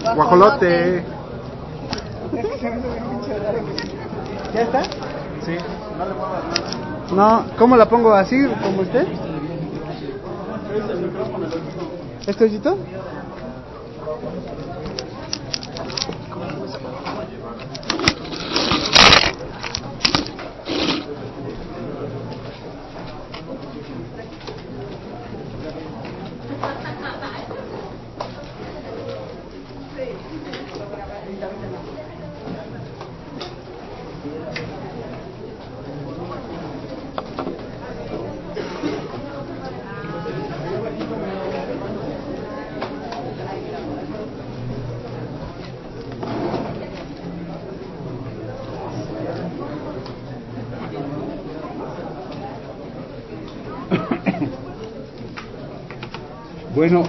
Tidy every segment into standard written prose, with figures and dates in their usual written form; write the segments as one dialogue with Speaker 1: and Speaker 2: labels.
Speaker 1: Guajolote.
Speaker 2: ¿Ya está?
Speaker 1: Sí, no le muevas nada.
Speaker 2: No, ¿cómo la pongo así, como usted? ¿Este hoyito?
Speaker 3: Bueno,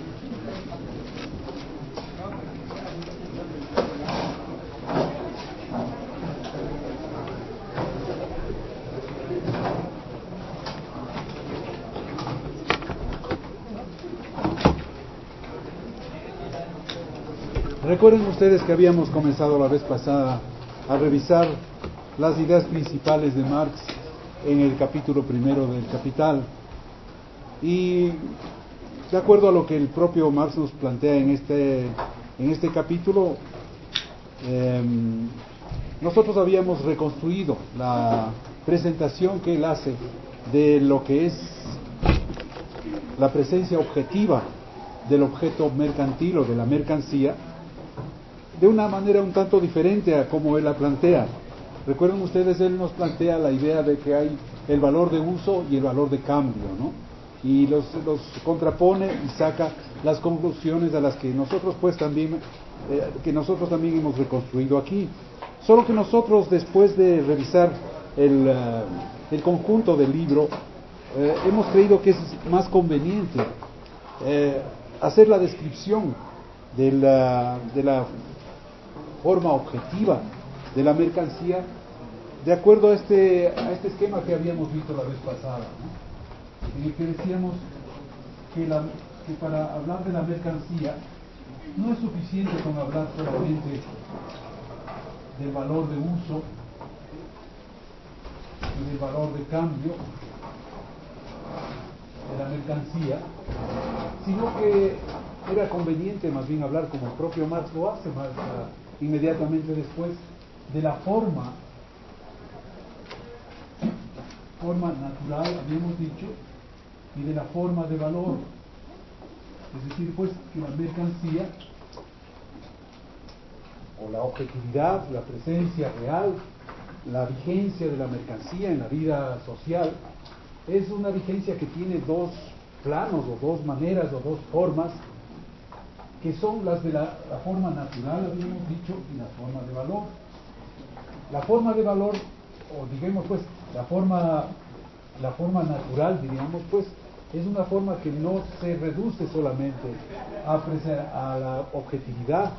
Speaker 3: recuerden ustedes que habíamos comenzado la vez pasada a revisar las ideas principales de Marx en el capítulo primero del Capital, y de acuerdo a lo que el propio Marx nos plantea en este capítulo, nosotros habíamos reconstruido la presentación que él hace de lo que es la presencia objetiva del objeto mercantil o de la mercancía, de una manera un tanto diferente a como él la plantea. Recuerden ustedes, él nos plantea la idea de que hay el valor de uso y el valor de cambio, ¿no? Y los contrapone y saca las conclusiones a las que nosotros pues también hemos reconstruido aquí. Solo que nosotros, después de revisar el conjunto del libro, hemos creído que es más conveniente hacer la descripción de la forma objetiva de la mercancía de acuerdo a este esquema que habíamos visto la vez pasada, ¿no? En el que decíamos que para hablar de la mercancía no es suficiente con hablar solamente del valor de uso y del valor de cambio de la mercancía, sino que era conveniente más bien hablar, como el propio Marx lo hace inmediatamente después, de la forma natural, habíamos dicho, y de la forma de valor. Es decir, pues, que la mercancía, o la objetividad, la presencia real, la vigencia de la mercancía en la vida social, es una vigencia que tiene dos planos, o dos maneras, o dos formas, que son las de la forma natural, habíamos dicho, y la forma de valor. La forma de valor, o digamos pues, la forma natural, diríamos pues, es una forma que no se reduce solamente a la objetividad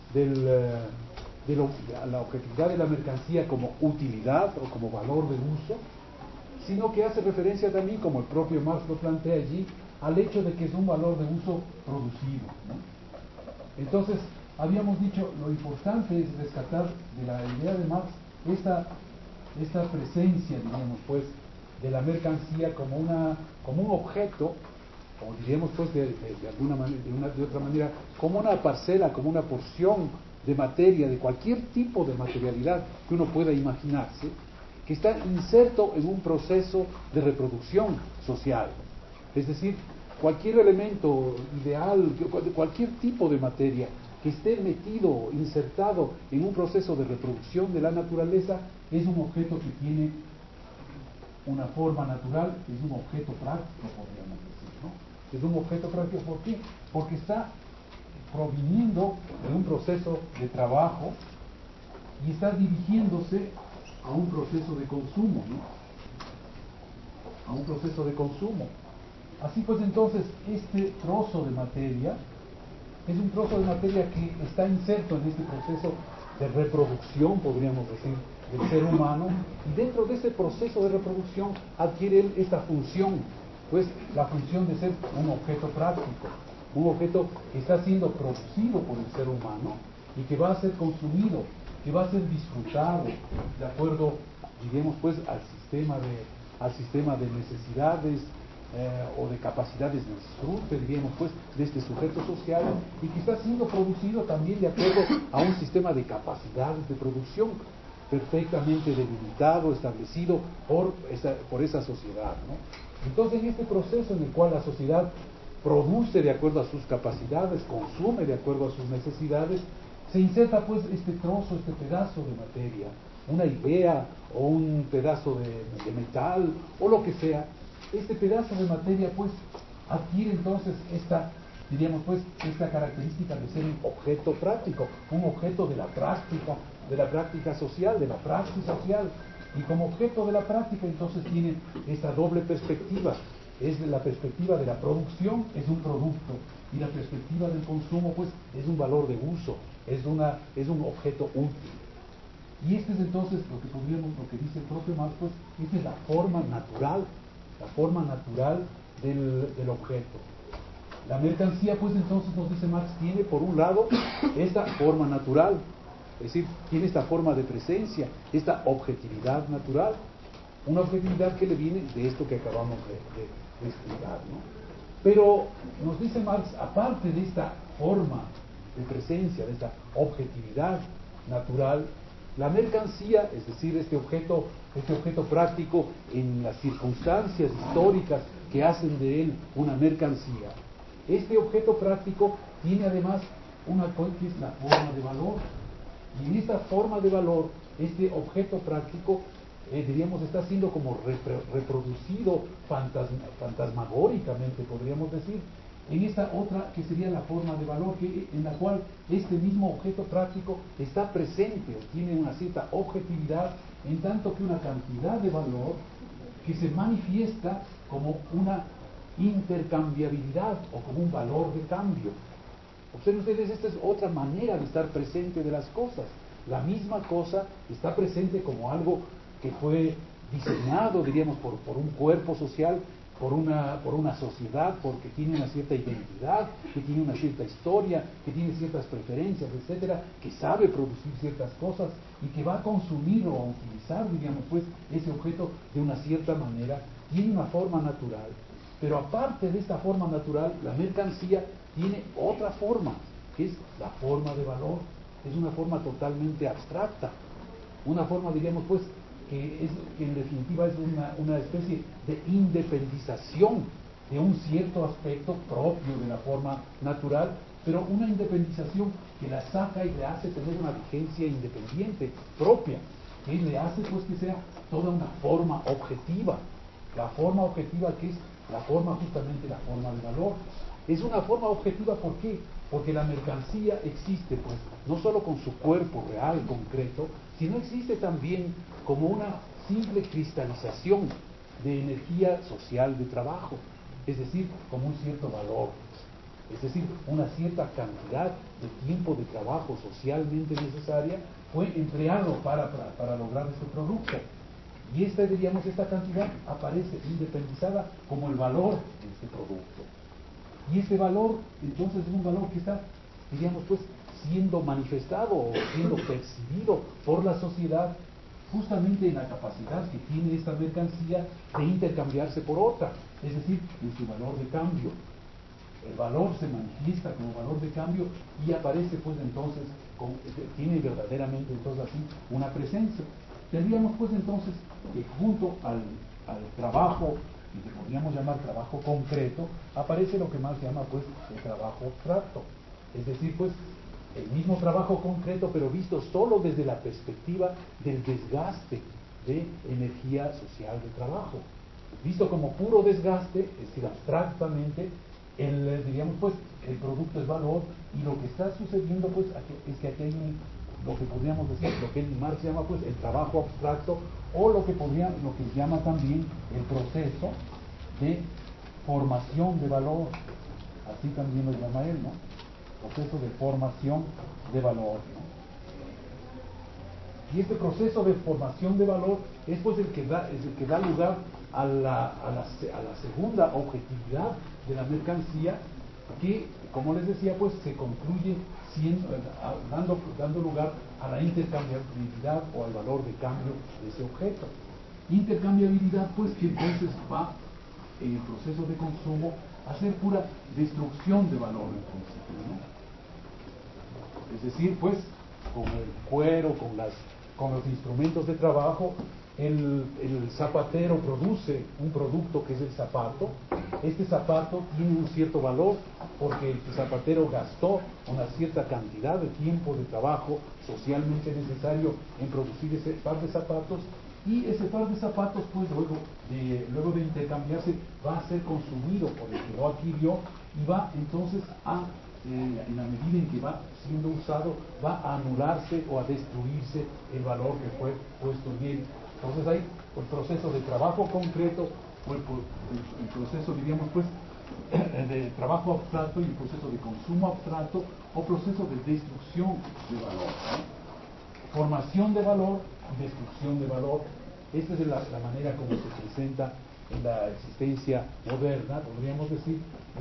Speaker 3: a la objetividad de la mercancía como utilidad o como valor de uso, sino que hace referencia también, como el propio Marx lo plantea allí, al hecho de que es un valor de uso producido, ¿no? Entonces, habíamos dicho, lo importante es rescatar de la idea de Marx esta presencia, digamos pues, de la mercancía como un objeto, o diríamos pues de alguna manera, de otra manera, como una parcela, como una porción de materia, de cualquier tipo de materialidad que uno pueda imaginarse, que está inserto en un proceso de reproducción social. Es decir, cualquier elemento ideal, cualquier tipo de materia que esté metido, insertado en un proceso de reproducción de la naturaleza, es un objeto que tiene una forma natural, es un objeto práctico, podríamos decir, ¿no? Es un objeto práctico, ¿por qué? Porque está proviniendo de un proceso de trabajo y está dirigiéndose a un proceso de consumo, ¿no? A un proceso de consumo. Así pues, entonces, este trozo de materia es un trozo de materia que está inserto en este proceso de reproducción, podríamos decir, del ser humano, y dentro de ese proceso de reproducción adquiere esta función, pues la función de ser un objeto práctico. un objeto que está siendo producido por el ser humano y que va a ser consumido, que va a ser disfrutado de acuerdo, diríamos pues, al sistema de necesidades o de capacidades de disfrute, diríamos pues, de este sujeto social, y que está siendo producido también de acuerdo a un sistema de capacidades de producción perfectamente delimitado, establecido por esa sociedad, ¿no? Entonces, en este proceso en el cual la sociedad produce de acuerdo a sus capacidades, consume de acuerdo a sus necesidades, se inserta pues este trozo, este pedazo de materia, una idea o un pedazo de metal o lo que sea. Este pedazo de materia pues adquiere entonces diríamos pues, esta característica de ser un objeto práctico, un objeto de la práctica social, de la praxis social. Y como objeto de la práctica entonces tiene esta doble perspectiva. Es la perspectiva de la producción, es un producto, y la perspectiva del consumo pues es un valor de uso, es un objeto útil. Y este es entonces lo que dice el propio Marx, pues esta es la forma natural del objeto. La mercancía pues entonces, nos dice Marx, tiene por un lado esta forma natural, es decir, tiene esta forma de presencia, esta objetividad natural, una objetividad que le viene de esto que acabamos de explicar, ¿no? Pero nos dice Marx, aparte de esta forma de presencia, de esta objetividad natural, la mercancía, es decir, este objeto práctico en las circunstancias históricas que hacen de él una mercancía, este objeto práctico tiene además una cosa que es la forma de valor. Y en esta forma de valor, este objeto práctico, diríamos, está siendo como reproducido fantasmagóricamente, podríamos decir, en esta otra que sería la forma de valor, en la cual este mismo objeto práctico está presente o tiene una cierta objetividad, en tanto que una cantidad de valor que se manifiesta como una intercambiabilidad o como un valor de cambio. Observen ustedes, esta es otra manera de estar presente de las cosas. La misma cosa está presente como algo que fue diseñado, diríamos, por un cuerpo social, por una sociedad, porque tiene una cierta identidad, que tiene una cierta historia, que tiene ciertas preferencias, etcétera, que sabe producir ciertas cosas y que va a consumir o a utilizar, diríamos, pues, ese objeto de una cierta manera, tiene una forma natural. Pero aparte de esta forma natural, la mercancía tiene otra forma, que es la forma de valor. Es una forma totalmente abstracta, una forma, diríamos, pues, que en definitiva es una especie de independización de un cierto aspecto propio de la forma natural, pero una independización que la saca y le hace tener una vigencia independiente, propia, que le hace pues que sea toda una forma objetiva, la forma objetiva que es la forma, justamente la forma de valor. Es una forma objetiva, ¿por qué? Porque la mercancía existe, pues, no solo con su cuerpo real, concreto, sino existe también como una simple cristalización de energía social de trabajo, es decir, como un cierto valor, es decir, una cierta cantidad de tiempo de trabajo socialmente necesaria fue empleado para lograr este producto. Y esta cantidad aparece independizada como el valor de este producto. Y este valor, entonces, es un valor que está, diríamos, pues, siendo manifestado o siendo percibido por la sociedad justamente en la capacidad que tiene esta mercancía de intercambiarse por otra, es decir, en su valor de cambio. El valor se manifiesta como valor de cambio y aparece, pues, entonces, tiene verdaderamente, entonces, así, una presencia. Tendríamos, pues, entonces, que junto al trabajo, y que podríamos llamar trabajo concreto, aparece lo que más se llama, pues, el trabajo abstracto. Es decir, pues, el mismo trabajo concreto, pero visto solo desde la perspectiva del desgaste de energía social de trabajo. Visto como puro desgaste, es decir, abstractamente, diríamos, pues, el producto es valor, y lo que está sucediendo, pues, es que aquí hay lo que podríamos decir, lo que Marx llama, pues, el trabajo abstracto, o lo que llama también el proceso de formación de valor, así también lo llama él, ¿no? Proceso de formación de valor, ¿no? Y este proceso de formación de valor es, pues, el que da lugar a la segunda objetividad de la mercancía, que, como les decía, pues se concluye dando lugar a la intercambiabilidad o al valor de cambio de ese objeto. Intercambiabilidad, pues, que entonces va en el proceso de consumo a ser pura destrucción de valor en principio, ¿no? Es decir, pues, con el cuero, con los instrumentos de trabajo, el zapatero produce un producto que es el zapato. Este zapato tiene un cierto valor porque el zapatero gastó una cierta cantidad de tiempo de trabajo socialmente necesario en producir ese par de zapatos, y ese par de zapatos, pues luego de intercambiarse, va a ser consumido por el que lo adquirió y va entonces en la medida en que va siendo usado, va a anularse o a destruirse el valor que fue puesto en él. Entonces hay el proceso de trabajo concreto, o el proceso, diríamos, pues, de trabajo abstracto, y el proceso de consumo abstracto, o proceso de destrucción de valor, ¿no? Formación de valor y destrucción de valor. Esta es la manera como se presenta en la existencia moderna, podríamos decir,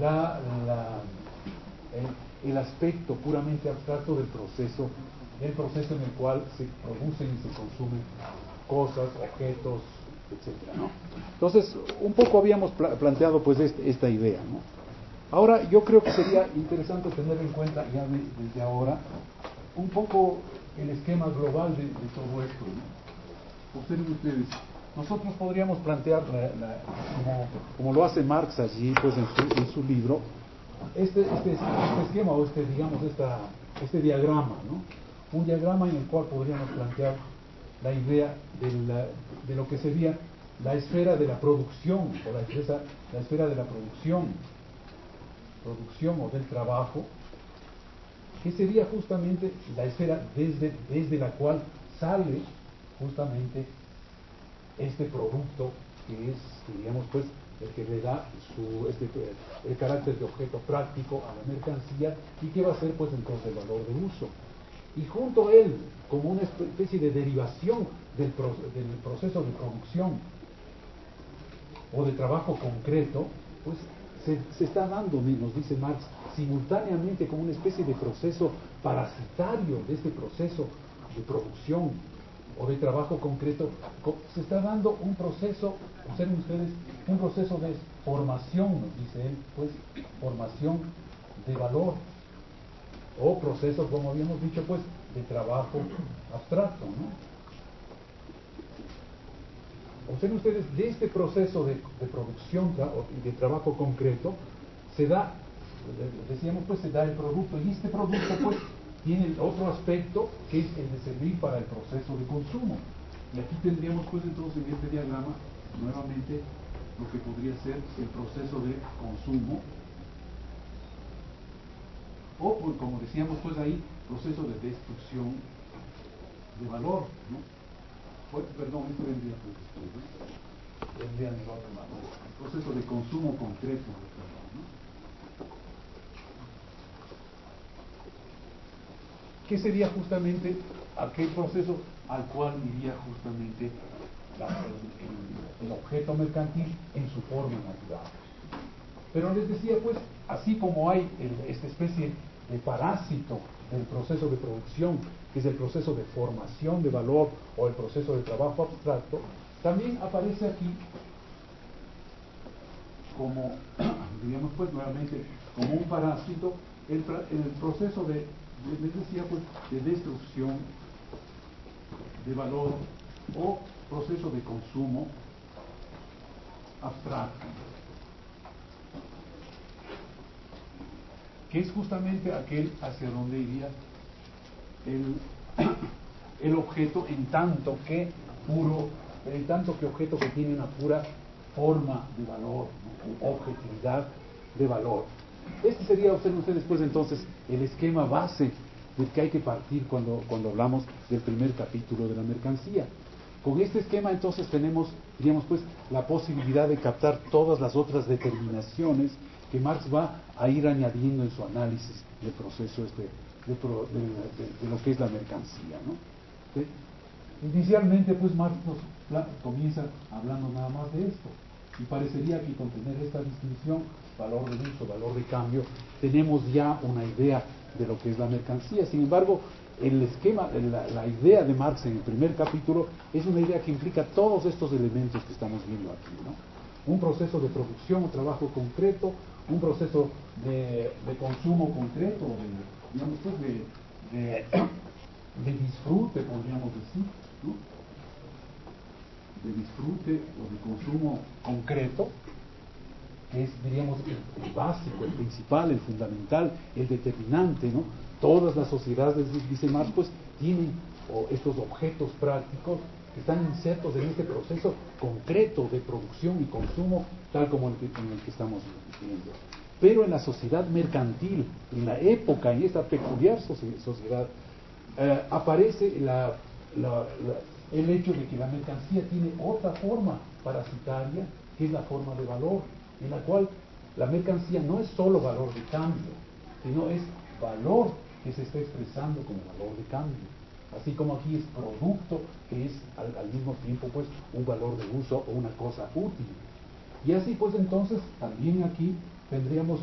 Speaker 3: el aspecto puramente abstracto del proceso en el cual se producen y se consumen cosas, objetos, etcétera, ¿no? Entonces, un poco habíamos planteado pues esta idea, ¿no? Ahora, yo creo que sería interesante tener en cuenta ya desde ahora un poco el esquema global de todo esto, ¿no? Observen ustedes, nosotros podríamos plantear, como lo hace Marx allí, pues en su libro, este esquema, o este diagrama, ¿no? Un diagrama en el cual podríamos plantear la idea de lo que sería la esfera de la producción, o la esfera de la producción o del trabajo, que sería justamente la esfera desde la cual sale justamente este producto, que es, diríamos, pues, el que le da el carácter de objeto práctico a la mercancía, y que va a ser, pues, entonces el valor de uso. Y junto a él, como una especie de derivación del proceso de producción o de trabajo concreto, pues se está dando, nos dice Marx, simultáneamente como una especie de proceso parasitario de este proceso de producción o de trabajo concreto. Se está dando un proceso, observen ustedes, un proceso de formación, nos dice él, pues, formación de valor, o proceso, como habíamos dicho, pues, de trabajo abstracto, ¿no? Observen ustedes, de este proceso de producción y de trabajo concreto se da, decíamos, pues, se da el producto, y este producto, pues, tiene el otro aspecto, que es el de servir para el proceso de consumo. Y aquí tendríamos, pues, entonces, en este diagrama, nuevamente, lo que podría ser el proceso de consumo, o, pues, como decíamos, pues, ahí, proceso de destrucción de valor, ¿no? Pues, perdón, esto vendría pues después, ¿no? Vendría en el otro lado, el proceso de consumo concreto del trabajo, ¿no? ¿Qué sería justamente aquel proceso al cual iría justamente el objeto mercantil en su forma natural? Pero les decía, pues, así como hay esta especie de parásito del proceso de producción, que es el proceso de formación de valor o el proceso de trabajo abstracto, también aparece aquí como, digamos, pues, nuevamente, como un parásito el proceso les decía, pues, de destrucción de valor o proceso de consumo abstracto, que es justamente aquel hacia donde iría el objeto, en tanto que objeto que tiene una pura forma de valor, ¿no? Objetividad de valor. Este sería, observen ustedes, pues, entonces, el esquema base del que hay que partir cuando hablamos del primer capítulo de la mercancía. Con este esquema, entonces, tenemos, diríamos, pues, la posibilidad de captar todas las otras determinaciones que Marx va a ir añadiendo en su análisis del proceso de lo que es la mercancía, ¿no? ¿Sí? Inicialmente, pues, Marx comienza hablando nada más de esto, y parecería que con tener esta distinción valor de uso, valor de cambio, tenemos ya una idea de lo que es la mercancía. Sin embargo, el esquema, la idea de Marx en el primer capítulo es una idea que implica todos estos elementos que estamos viendo aquí, ¿no? Un proceso de producción, un trabajo concreto, un proceso de consumo concreto, digamos, pues de disfrute, podríamos decir, ¿no? De disfrute o de consumo concreto, que es, diríamos, el básico, el principal, el fundamental, el determinante, ¿no? Todas las sociedades, dice Marx, pues tienen estos objetos prácticos que están insertos en este proceso concreto de producción y consumo, tal como en el que estamos viviendo. Pero en la sociedad mercantil, en la época, en esta peculiar sociedad, aparece el hecho de que la mercancía tiene otra forma parasitaria, que es la forma de valor, en la cual la mercancía no es solo valor de cambio, sino es valor que se está expresando como valor de cambio. Así como aquí es producto, que es al mismo tiempo pues un valor de uso o una cosa útil. Y así pues entonces también aquí tendríamos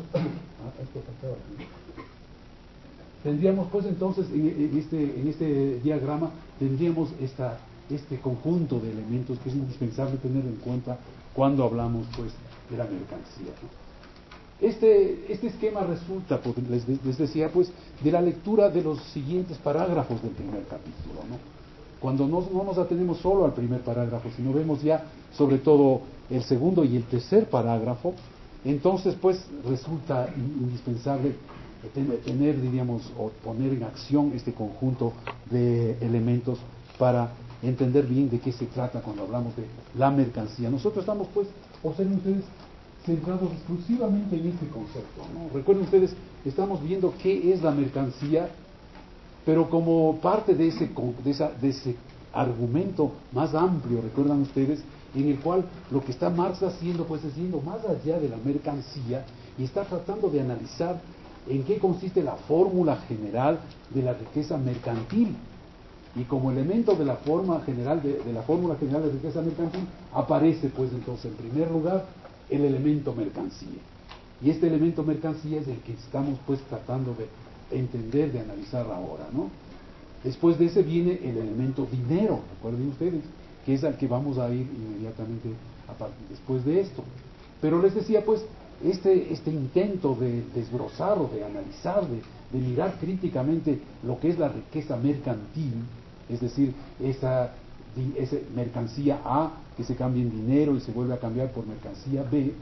Speaker 3: tendríamos pues entonces en este diagrama tendríamos este conjunto de elementos que es indispensable tener en cuenta cuando hablamos pues de la mercancía, ¿no? Este esquema resulta, pues, les decía, pues, de la lectura de los siguientes parágrafos del primer capítulo, ¿no? Cuando no nos atenemos solo al primer parágrafo, sino vemos ya, sobre todo, el segundo y el tercer parágrafo, entonces, pues, resulta indispensable tener, diríamos, o poner en acción este conjunto de elementos para entender bien de qué se trata cuando hablamos de la mercancía. Nosotros estamos, pues, observen ustedes, centrados exclusivamente en este concepto, ¿no? Recuerden ustedes, estamos viendo qué es la mercancía, pero como parte de ese argumento más amplio, recuerdan ustedes, en el cual lo que está Marx haciendo, pues es yendo más allá de la mercancía y está tratando de analizar en qué consiste la fórmula general de la riqueza mercantil. Y como elemento de la fórmula general de la fórmula general de riqueza mercantil aparece, pues entonces, en primer lugar, el elemento mercancía. Y este elemento mercancía es el que estamos pues tratando de entender, de analizar ahora, ¿no? Después de ese viene el elemento dinero, recuerden ustedes, que es al que vamos a ir inmediatamente después de esto. Pero les decía pues, este intento de desbrozar o de analizar, de mirar críticamente lo que es la riqueza mercantil, es decir, esa mercancía A que se cambia en dinero y se vuelve a cambiar por mercancía B,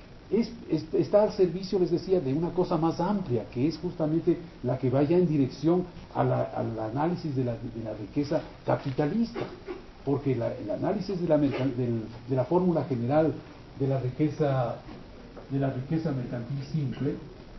Speaker 3: está al servicio, les decía, de una cosa más amplia, que es justamente la que vaya en dirección al análisis de la riqueza capitalista, porque el análisis de la fórmula general de la riqueza mercantil simple,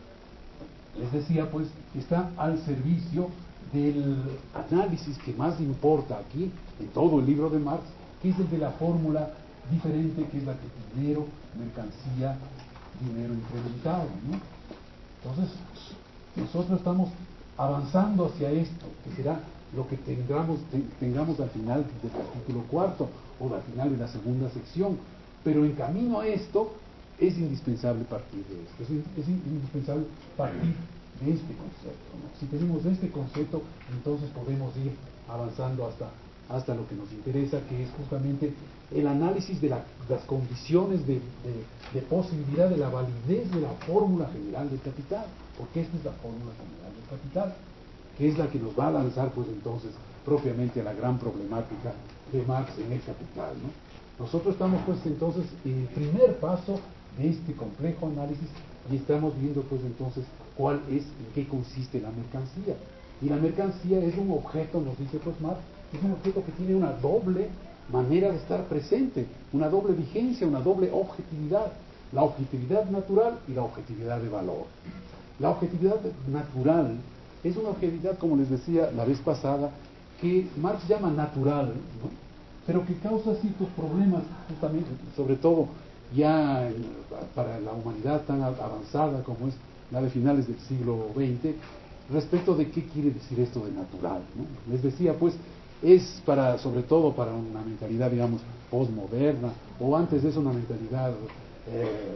Speaker 3: les decía, pues, está al servicio del análisis que más importa aquí, en todo el libro de Marx, que es el de la fórmula diferente, que es la de dinero, mercancía, dinero incrementado, ¿no? Entonces, nosotros estamos avanzando hacia esto, que será lo que tengamos al final del capítulo cuarto, o al final de la segunda sección, pero en camino a esto, es indispensable partir de esto, es indispensable partir de este concepto, ¿no? Si tenemos este concepto, entonces podemos ir avanzando hasta lo que nos interesa, que es justamente el análisis de las condiciones de posibilidad de la validez de la fórmula general del capital, porque esta es la fórmula general del capital, que es la que nos va a lanzar, pues entonces, propiamente a la gran problemática de Marx en el capital, ¿no? Nosotros estamos, pues entonces, en el primer paso de este complejo análisis y estamos viendo, pues entonces, cuál es, en qué consiste la mercancía. Y la mercancía es un objeto, nos dice pues Marx, es un objeto que tiene una doble manera de estar presente, una doble vigencia, una doble objetividad, la objetividad natural y la objetividad de valor. La objetividad natural es una objetividad, como les decía la vez pasada, que Marx llama natural, ¿no? Pero que causa ciertos problemas, justamente, sobre todo ya para la humanidad tan avanzada como es la de finales del siglo XX, respecto de qué quiere decir esto de natural, ¿no? Les decía, pues, es sobre todo para una mentalidad, digamos, postmoderna, o antes de eso una mentalidad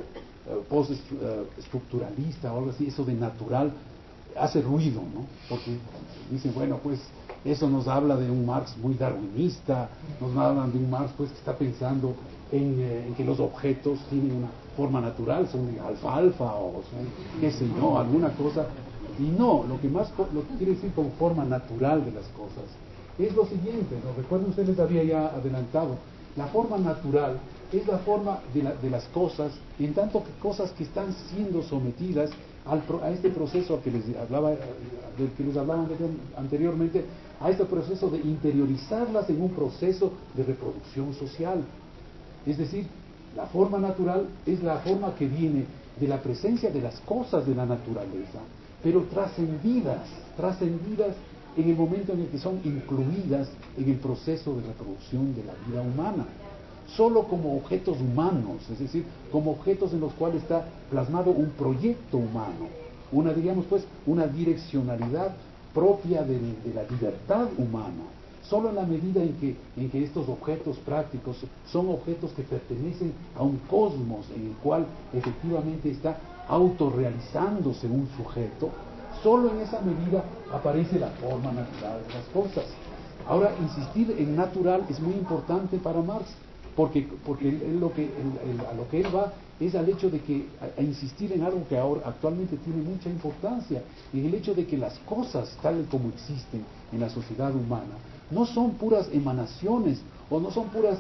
Speaker 3: postestructuralista o algo así, eso de natural, hace ruido, ¿no? Porque dicen, bueno, pues eso nos habla de un Marx muy darwinista, nos hablan de un Marx pues que está pensando en que los objetos tienen una forma natural, son de alfalfa o son, qué sé yo, alguna cosa. Y no, lo que quiere decir con forma natural de las cosas es lo siguiente, ¿no? Recuerden, ustedes les había ya adelantado, la forma natural es la forma de las cosas, en tanto que cosas que están siendo sometidas a este proceso del que les hablaba anteriormente, a este proceso de interiorizarlas en un proceso de reproducción social. Es decir, la forma natural es la forma que viene de la presencia de las cosas de la naturaleza, pero trascendidas en el momento en el que son incluidas en el proceso de reproducción de la vida humana. Solo como objetos humanos, es decir, como objetos en los cuales está plasmado un proyecto humano, una direccionalidad propia de la libertad humana. Solo en la medida en que estos objetos prácticos son objetos que pertenecen a un cosmos en el cual efectivamente está autorrealizándose un sujeto, solo en esa medida aparece la forma natural de las cosas. Ahora, insistir en natural es muy importante para Marx, porque a lo que él va es al hecho de que a insistir en algo que ahora actualmente tiene mucha importancia, en el hecho de que las cosas tal y como existen en la sociedad humana no son puras emanaciones o no son puras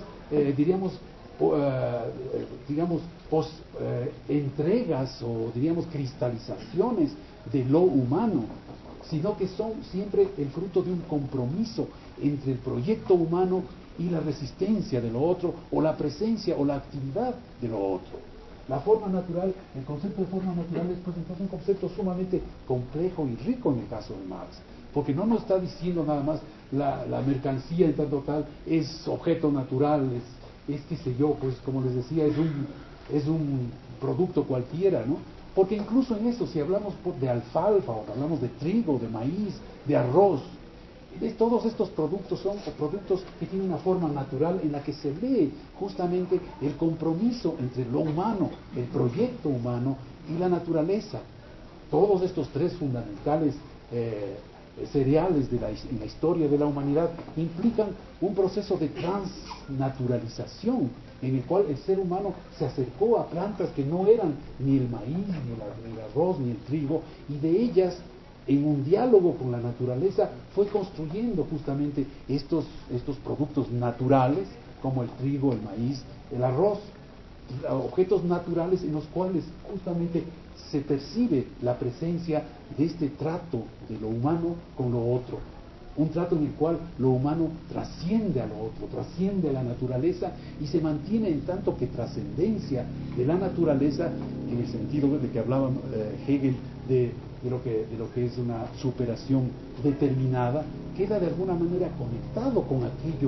Speaker 3: entregas o diríamos cristalizaciones de lo humano, sino que son siempre el fruto de un compromiso entre el proyecto humano y la resistencia de lo otro, o la presencia o la actividad de lo otro. La forma natural, el concepto de forma natural es pues entonces un concepto sumamente complejo y rico en el caso de Marx, porque no nos está diciendo nada más la mercancía en tanto tal es objeto natural, es qué sé yo, pues como les decía, es un producto cualquiera, ¿no? Porque incluso en eso, si hablamos de alfalfa, o hablamos de trigo, de maíz, de arroz, todos estos productos son productos que tienen una forma natural en la que se ve justamente el compromiso entre lo humano, el proyecto humano y la naturaleza. Todos estos tres fundamentales cereales en la historia de la humanidad implican un proceso de transnaturalización en el cual el ser humano se acercó a plantas que no eran ni el maíz, ni el arroz, ni el trigo, y de ellas, en un diálogo con la naturaleza, fue construyendo justamente estos productos naturales, como el trigo, el maíz, el arroz, objetos naturales en los cuales justamente se percibe la presencia de este trato de lo humano con lo otro, un trato en el cual lo humano trasciende a lo otro, trasciende a la naturaleza y se mantiene en tanto que trascendencia de la naturaleza, en el sentido de que hablaba Hegel de lo que es una superación determinada, queda de alguna manera conectado con aquello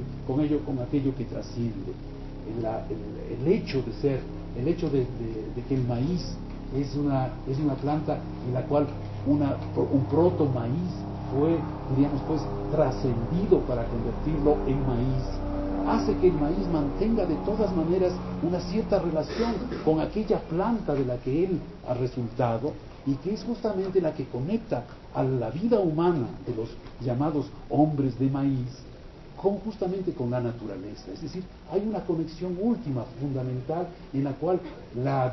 Speaker 3: que trasciende. El hecho de ser, el hecho de que el maíz es una planta en la cual un proto maíz fue, diríamos pues, trascendido para convertirlo en maíz, hace que el maíz mantenga de todas maneras una cierta relación con aquella planta de la que él ha resultado, y que es justamente la que conecta a la vida humana de los llamados hombres de maíz justamente con la naturaleza. Es decir, hay una conexión última, fundamental, en la cual la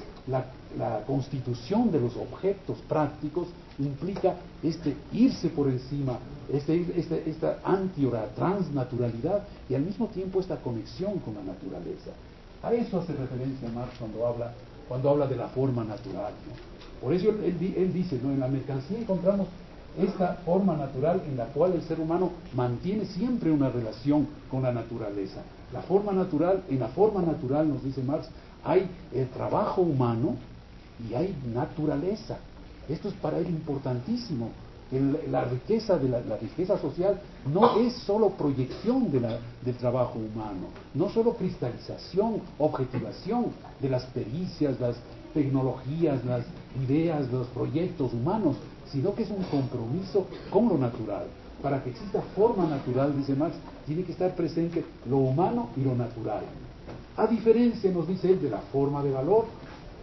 Speaker 3: constitución de los objetos prácticos implica irse por encima, esta transnaturalidad, y al mismo tiempo esta conexión con la naturaleza. A eso hace referencia Marx cuando habla de la forma natural, ¿no? Por eso él dice, ¿no? En la mercancía encontramos esta forma natural en la cual el ser humano mantiene siempre una relación con la naturaleza. En la forma natural, nos dice Marx, hay el trabajo humano y hay naturaleza. Esto es para él importantísimo. La riqueza social no es solo proyección del trabajo humano, no solo cristalización, objetivación de las pericias, las tecnologías, las ideas, los proyectos humanos, sino que es un compromiso con lo natural. Para que exista forma natural, dice Marx, tiene que estar presente lo humano y lo natural. A diferencia, nos dice él, de la forma de valor.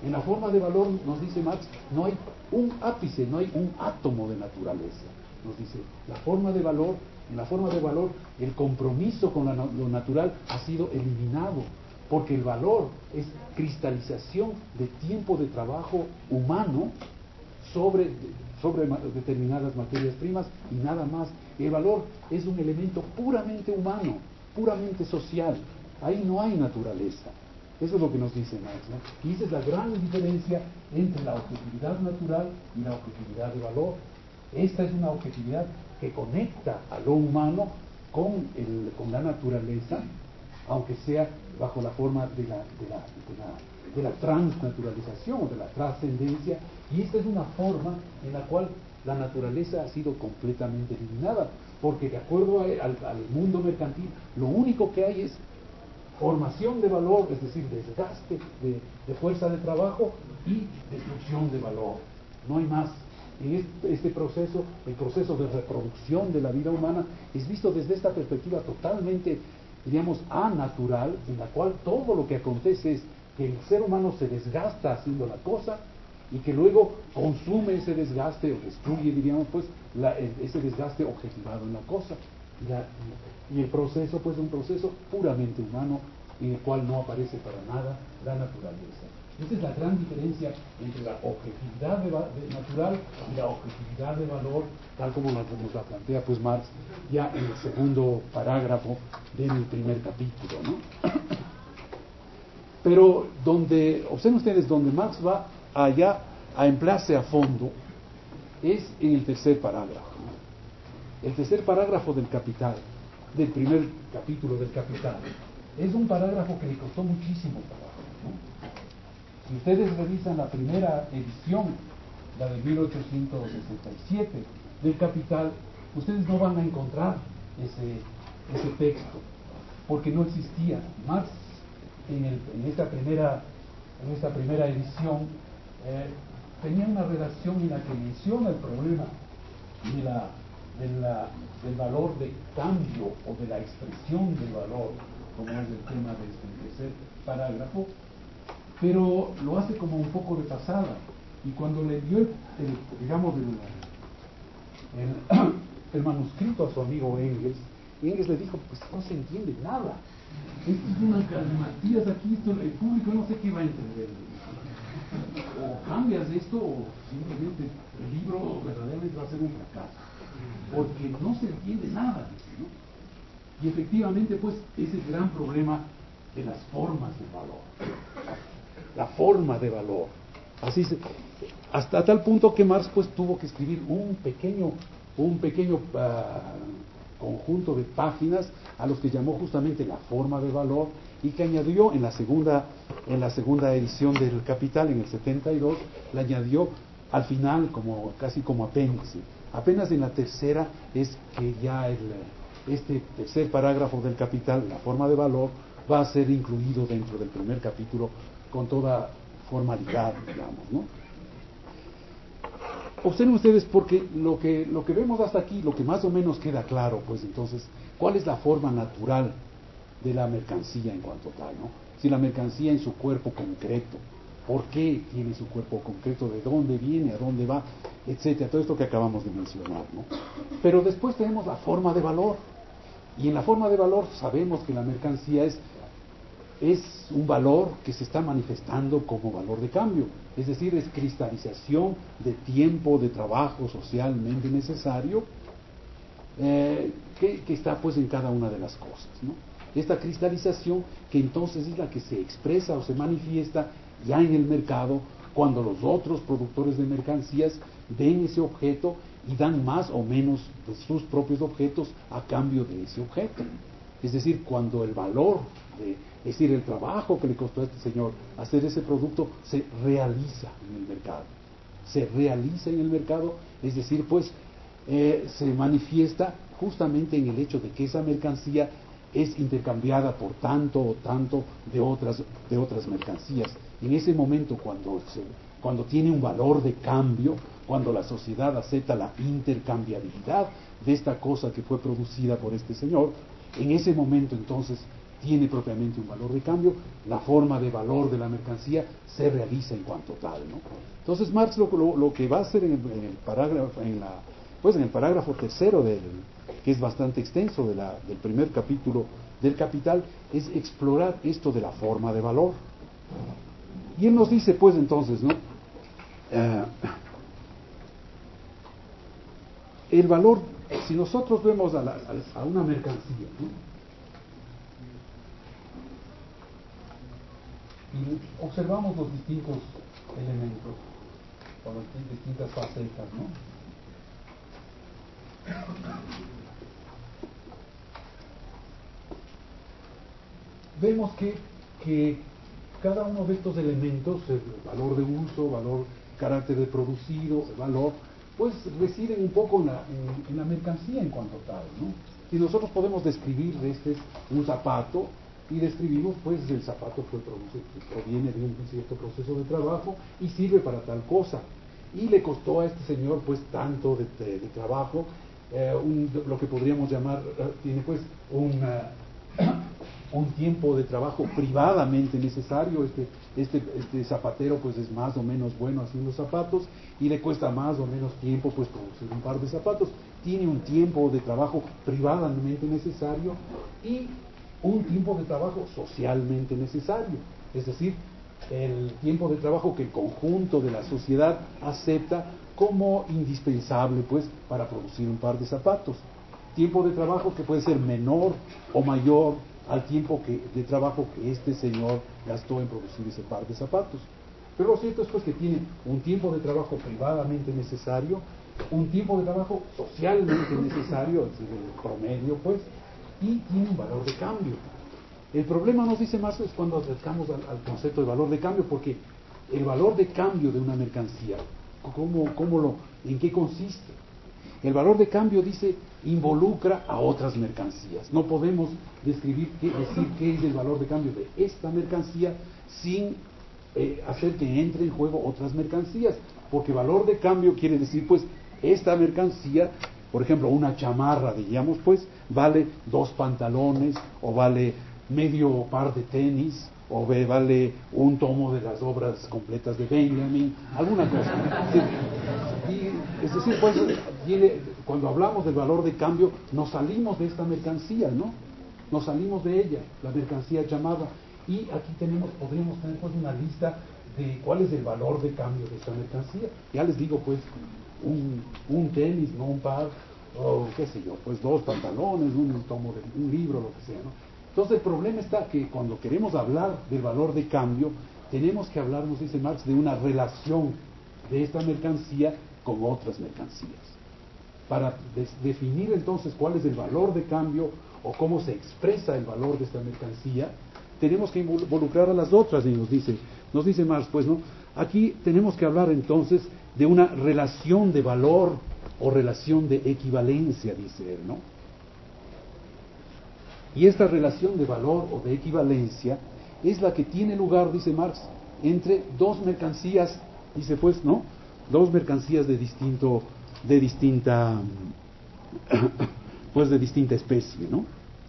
Speaker 3: En la forma de valor, nos dice Marx, no hay un ápice, no hay un átomo de naturaleza. Nos dice, la forma de valor, en la forma de valor, el compromiso con lo natural ha sido eliminado, porque el valor es cristalización de tiempo de trabajo humano sobre determinadas materias primas y nada más. El valor es un elemento puramente humano, puramente social. Ahí no hay naturaleza. Eso es lo que nos dice Marx, ¿no? Y esa es la gran diferencia entre la objetividad natural y la objetividad de valor. Esta es una objetividad que conecta a lo humano con la naturaleza, aunque sea bajo la forma de la transnaturalización o de la trascendencia, y esta es una forma en la cual la naturaleza ha sido completamente eliminada, porque de acuerdo al mundo mercantil, lo único que hay es formación de valor, es decir, desgaste de fuerza de trabajo y destrucción de valor. No hay más. En este proceso, el proceso de reproducción de la vida humana, es visto desde esta perspectiva totalmente, diríamos, anatural, en la cual todo lo que acontece es que el ser humano se desgasta haciendo la cosa y que luego consume ese desgaste o destruye, diríamos, pues, ese desgaste objetivado en la cosa. Y el proceso, pues, es un proceso puramente humano en el cual no aparece para nada la naturaleza. Esa es la gran diferencia entre la objetividad natural y la objetividad de valor, tal como nos la plantea pues Marx ya en el segundo parágrafo del primer capítulo, ¿no? Pero observen ustedes, donde Marx va allá a emplearse a fondo es en el tercer parágrafo, ¿no? El tercer parágrafo del Capital, del primer capítulo del Capital, es un parágrafo que le costó muchísimo trabajo, ¿no? Si ustedes revisan la primera edición, la de 1867 del Capital, ustedes no van a encontrar ese texto, porque no existía. Marx en esta primera edición tenía una redacción en la que menciona el problema del valor de cambio o de la expresión del valor, como es el tema de este tercer parágrafo, pero lo hace como un poco de pasada. Y cuando le dio el manuscrito a su amigo Engels le dijo, pues no se entiende nada. Esto es unas galimatías aquí, el público no sé qué va a entender. O cambias esto o simplemente el libro verdaderamente va a ser un fracaso, porque no se entiende nada, ¿no? Y efectivamente, pues, ese es el gran problema de las formas de valor. La forma de valor. Hasta tal punto que Marx pues tuvo que escribir un pequeño conjunto de páginas a los que llamó justamente la forma de valor, y que añadió en la segunda edición del Capital, en el 72, le añadió al final casi como apéndice. Apenas en la tercera es que ya este tercer parágrafo del Capital, la forma de valor, va a ser incluido dentro del primer capítulo con toda formalidad, digamos, ¿no? Observen ustedes, porque lo que vemos hasta aquí, lo que más o menos queda claro, pues entonces, ¿cuál es la forma natural de la mercancía en cuanto tal, ¿no? Si la mercancía en su cuerpo concreto, ¿por qué tiene su cuerpo concreto? ¿De dónde viene? ¿A dónde va? Etcétera, todo esto que acabamos de mencionar, ¿no? Pero después tenemos la forma de valor, y en la forma de valor sabemos que la mercancía es un valor que se está manifestando como valor de cambio, es decir, es cristalización de tiempo de trabajo socialmente necesario que está pues en cada una de las cosas, ¿no? Esta cristalización que entonces es la que se expresa o se manifiesta ya en el mercado cuando los otros productores de mercancías ven ese objeto y dan más o menos de sus propios objetos a cambio de ese objeto. Es decir, cuando el valor, es decir, el trabajo que le costó a este señor hacer ese producto se realiza en el mercado. Se realiza en el mercado, es decir, pues se manifiesta justamente en el hecho de que esa mercancía es intercambiada por tanto o tanto de otras mercancías. En ese momento, cuando tiene un valor de cambio, cuando la sociedad acepta la intercambiabilidad de esta cosa que fue producida por este señor, en ese momento entonces tiene propiamente un valor de cambio, la forma de valor de la mercancía se realiza en cuanto tal, ¿no? Entonces Marx lo que va a hacer en el parágrafo, en el parágrafo tercero que es bastante extenso del primer capítulo del Capital, es explorar esto de la forma de valor. Y él nos dice, pues entonces, ¿no? El valor, si nosotros vemos a una mercancía, ¿no? Y observamos los distintos elementos o las distintas facetas, ¿no? Vemos que cada uno de estos elementos, el valor de uso, valor, carácter de producido, el valor, pues residen un poco en la mercancía en cuanto tal, ¿no? Si nosotros podemos describir, este es un zapato, y describimos, pues el zapato proviene de un cierto proceso de trabajo y sirve para tal cosa. Y le costó a este señor, pues, tanto de trabajo, lo que podríamos llamar, tiene pues un tiempo de trabajo privadamente necesario. Este zapatero pues es más o menos bueno haciendo zapatos y le cuesta más o menos tiempo pues producir un par de zapatos. Tiene un tiempo de trabajo privadamente necesario y un tiempo de trabajo socialmente necesario, es decir, el tiempo de trabajo que el conjunto de la sociedad acepta como indispensable pues para producir un par de zapatos. Tiempo de trabajo que puede ser menor o mayor al tiempo de trabajo que este señor gastó en producir ese par de zapatos. Pero lo cierto es pues que tiene un tiempo de trabajo privadamente necesario, un tiempo de trabajo socialmente necesario, es decir, el promedio pues, y tiene un valor de cambio. El problema, nos dice Marx, es cuando acercamos al concepto de valor de cambio, porque el valor de cambio de una mercancía, ¿en qué consiste? El valor de cambio, dice, involucra a otras mercancías. No podemos decir qué es el valor de cambio de esta mercancía sin hacer que entre en juego otras mercancías, porque valor de cambio quiere decir, pues, esta mercancía, por ejemplo, una chamarra, digamos, pues, vale 2 pantalones, o vale medio par de tenis, o vale un tomo de las obras completas de Benjamin, alguna cosa. Y, es decir, pues, cuando hablamos del valor de cambio, nos salimos de esta mercancía, ¿no? Nos salimos de ella, la mercancía chamarra. Y aquí podríamos tener pues una lista de cuál es el valor de cambio de esta mercancía. Ya les digo, pues, un tenis, no un par, o qué sé yo, pues 2 pantalones, un tomo de un libro, lo que sea, ¿no? Entonces el problema está que cuando queremos hablar del valor de cambio, tenemos que hablar, nos dice Marx, de una relación de esta mercancía con otras mercancías. Para definir entonces cuál es el valor de cambio o cómo se expresa el valor de esta mercancía, tenemos que involucrar a las otras, y nos dice Marx, pues, ¿no? Aquí tenemos que hablar entonces de una relación de valor o relación de equivalencia, dice él, ¿no? Y esta relación de valor o de equivalencia es la que tiene lugar, dice Marx, entre dos mercancías, dice pues, ¿no? Dos mercancías de distinta especie, ¿no?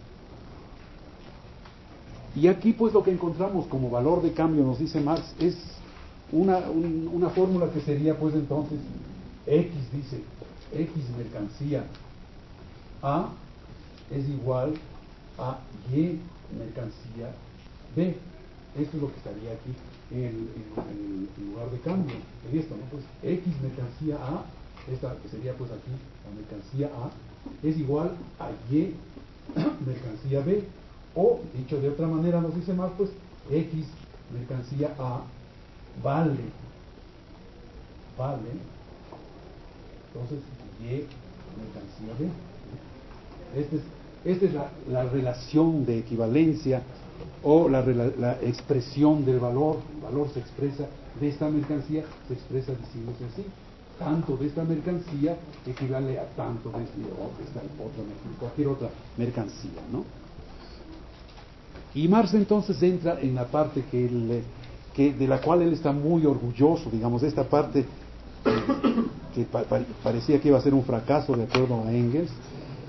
Speaker 3: Y aquí pues lo que encontramos como valor de cambio, nos dice Marx, es una fórmula que sería pues entonces X, dice, X mercancía A es igual a Y mercancía B. Esto es lo que estaría aquí en lugar de cambio, en esto, ¿no? Pues X mercancía A, esta que sería pues aquí la mercancía A, es igual a Y mercancía B. O, dicho de otra manera, nos dice más, pues X mercancía A vale, entonces Y mercancía B. Esta es la relación de equivalencia o la expresión del valor. El valor se expresa de esta mercancía, se expresa diciéndose así: tanto de esta mercancía equivale a tanto de cualquier otra mercancía, ¿no? Y Marx entonces entra en la parte de la cual él está muy orgulloso, digamos, esta parte que parecía que iba a ser un fracaso de acuerdo a Engels,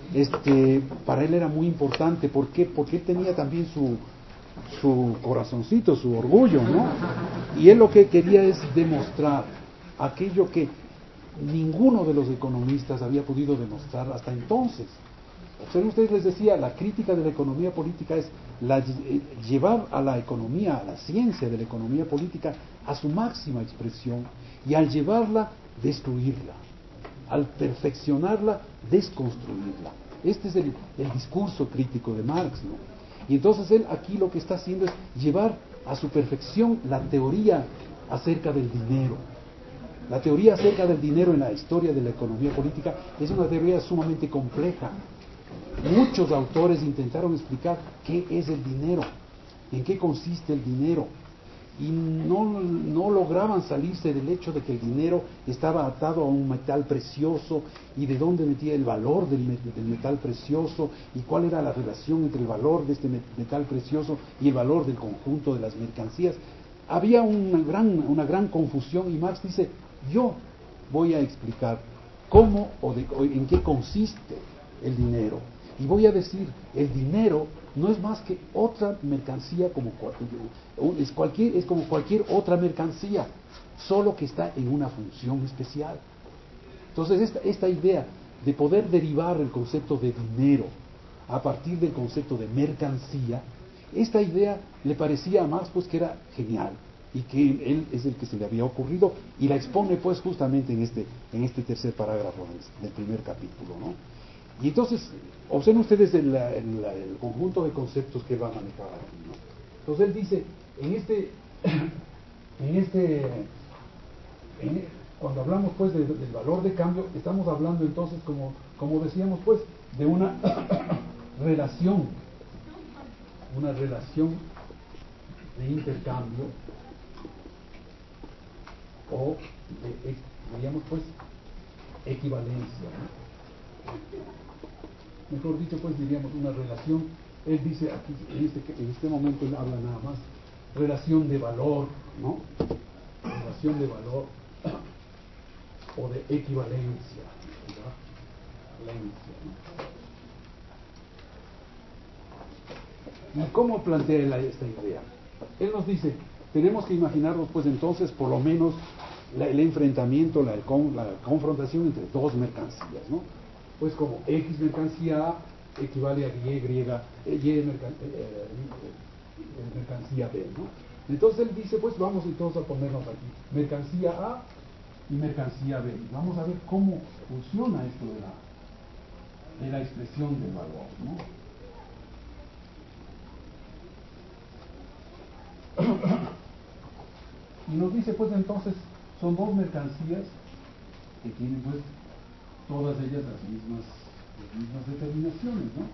Speaker 3: para él era muy importante. ¿Por qué? Porque él tenía también su corazoncito, su orgullo, ¿no? Y él lo que quería es demostrar aquello que ninguno de los economistas había podido demostrar hasta entonces. Observen ustedes, les decía, la crítica de la economía política es llevar a la economía, a la ciencia de la economía política, a su máxima expresión, y al llevarla, destruirla, al perfeccionarla, desconstruirla. Este es el discurso crítico de Marx, ¿no? Y entonces él aquí lo que está haciendo es llevar a su perfección la teoría acerca del dinero. La teoría acerca del dinero en la historia de la economía política es una teoría sumamente compleja. Muchos autores intentaron explicar qué es el dinero, en qué consiste el dinero, y no lograban salirse del hecho de que el dinero estaba atado a un metal precioso, y de dónde metía el valor del metal precioso, y cuál era la relación entre el valor de este metal precioso y el valor del conjunto de las mercancías. Había una gran confusión, y Marx dice: yo voy a explicar cómo o en qué consiste el dinero. Y voy a decir, el dinero no es más que otra mercancía, es como cualquier otra mercancía, solo que está en una función especial. Entonces esta idea de poder derivar el concepto de dinero a partir del concepto de mercancía, esta idea le parecía a Marx pues que era genial, y que él es el que se le había ocurrido, y la expone pues justamente en este tercer parágrafo del primer capítulo, ¿no? Y entonces, observen ustedes el conjunto de conceptos que va a manejar aquí, ¿no? Entonces él dice, cuando hablamos pues del valor de cambio, estamos hablando entonces, como decíamos pues, de una relación de intercambio, o diríamos pues equivalencia, ¿no? Mejor dicho pues diríamos una relación. Él dice aquí, en este momento él habla nada más relación de valor, ¿no? Relación de valor o de equivalencia, ¿verdad? ¿No? ¿Y cómo plantea él esta idea? Él nos dice, tenemos que imaginarnos pues entonces por lo menos el enfrentamiento, la confrontación entre dos mercancías, ¿no? Pues como X mercancía A equivale a mercancía B, ¿no? Entonces él dice, pues vamos entonces a ponernos aquí mercancía A y mercancía B. Vamos a ver cómo funciona esto de la expresión del valor, ¿no? Y nos dice pues entonces, son dos mercancías que tienen pues todas ellas las mismas determinaciones, ¿no?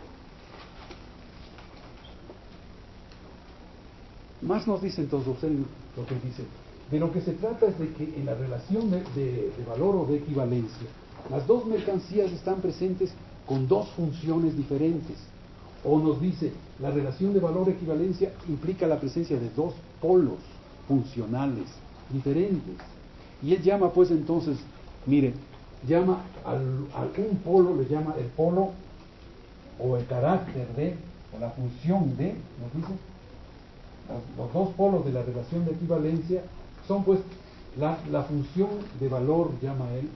Speaker 3: Más nos dice entonces, observen lo que dice, de lo que se trata es de que en la relación de valor o de equivalencia, las dos mercancías están presentes con dos funciones diferentes. O nos dice, la relación de valor-equivalencia implica la presencia de dos polos funcionales diferentes. Y él llama pues entonces, mire, llama a un polo, le llama el polo o el carácter de, o la función de, nos dice, los dos polos de la relación de equivalencia son pues la función de valor, llama él,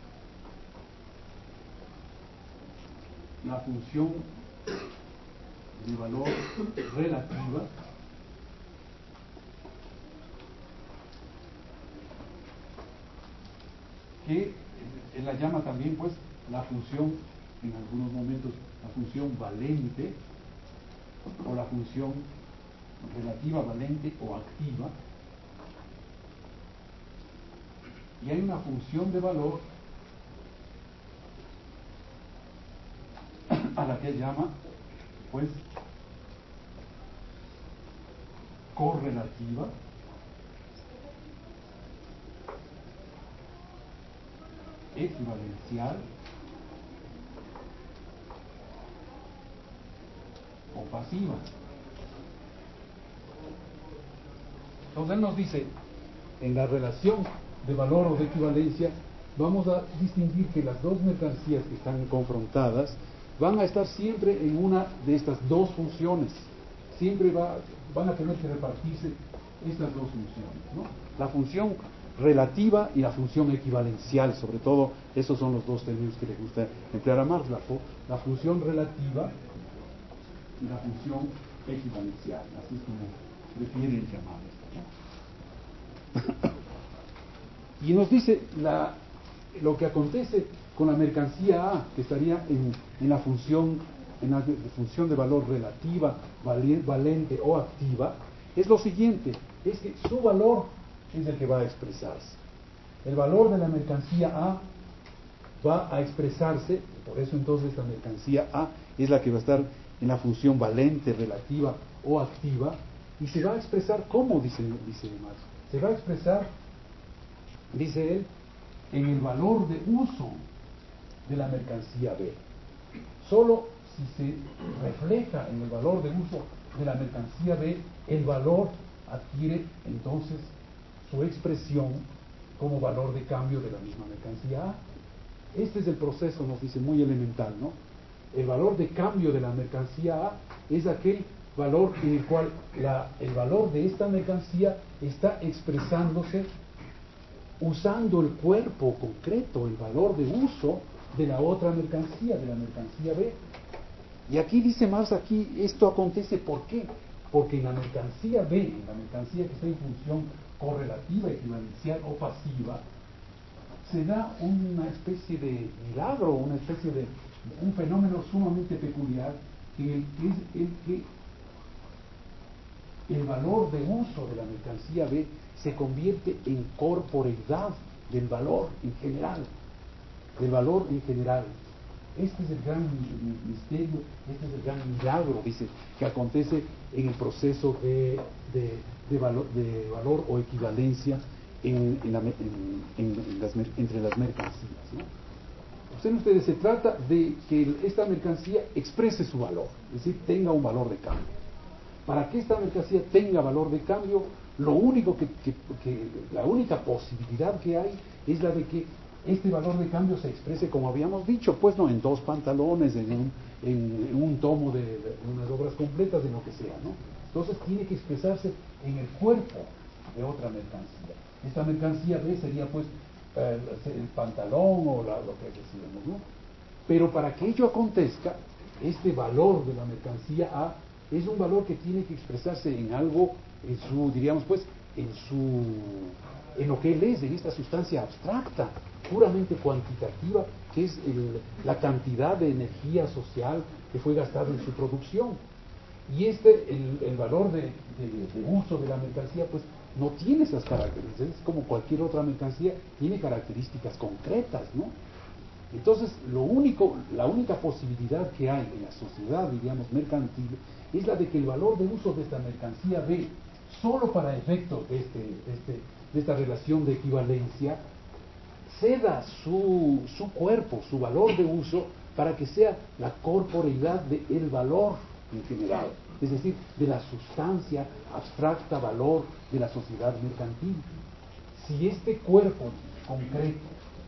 Speaker 3: la función de valor relativa, que él la llama también pues la función, en algunos momentos la función valente o la función relativa valente o activa, y hay una función de valor a la que él llama pues correlativa equivalencial o pasiva. Entonces él nos dice, en la relación de valor o de equivalencia vamos a distinguir que las dos mercancías que están confrontadas van a estar siempre en una de estas dos funciones. Siempre van a tener que repartirse estas dos funciones, ¿no? La función relativa y la función equivalencial, sobre todo, esos son los dos términos que le gusta emplear a Marx, la función relativa y la función equivalencial, así es como prefieren llamar esto, ¿no? Y nos dice lo que acontece con la mercancía A, que estaría en la función de valor relativa, valente o activa, es lo siguiente, es que su valor es el que va a expresarse. El valor de la mercancía A va a expresarse, por eso entonces esta mercancía A es la que va a estar en la función valente, relativa o activa, y se va a expresar, ¿cómo? Dice Marx. Se va a expresar, dice él, en el valor de uso de la mercancía B. Solo si se refleja en el valor de uso de la mercancía B, el valor adquiere entonces su expresión como valor de cambio de la misma mercancía A. Este es el proceso, nos dice, muy elemental, ¿no? El valor de cambio de la mercancía A es aquel valor en el cual el valor de esta mercancía está expresándose usando el cuerpo concreto, el valor de uso de la otra mercancía, de la mercancía B. Y aquí dice Marx, aquí esto acontece, ¿por qué? Porque en la mercancía B, en la mercancía que está en función correlativa, equivalencial o pasiva, se da una especie de milagro, una especie de un fenómeno sumamente peculiar, que es el que el valor de uso de la mercancía B se convierte en corporeidad del valor en general, del valor en general. Este es el gran misterio, este es el gran milagro, dice, que acontece en el proceso de valor o equivalencia entre las mercancías, ¿no? Observen ustedes, se trata de que esta mercancía exprese su valor, es decir, tenga un valor de cambio. Para que esta mercancía tenga valor de cambio, lo único la única posibilidad que hay es la de que este valor de cambio se exprese, como habíamos dicho, pues no en dos pantalones, en un tomo de unas obras completas, de lo que sea, ¿no? Entonces tiene que expresarse en el cuerpo de otra mercancía. Esta mercancía B sería pues el pantalón o lo que decíamos, ¿no? Pero para que ello acontezca, este valor de la mercancía A es un valor que tiene que expresarse en algo, en su, diríamos pues, en lo que él es, en esta sustancia abstracta, puramente cuantitativa, que es la cantidad de energía social que fue gastada en su producción. Y el valor de uso de la mercancía, pues, no tiene esas características, es como cualquier otra mercancía, tiene características concretas, ¿no? Entonces, la única posibilidad que hay en la sociedad, diríamos, mercantil, es la de que el valor de uso de esta mercancía B, solo para efectos de esta relación de equivalencia, ceda su cuerpo, su valor de uso, para que sea la corporeidad del valor en general, es decir, de la sustancia abstracta, valor de la sociedad mercantil. Si este cuerpo concreto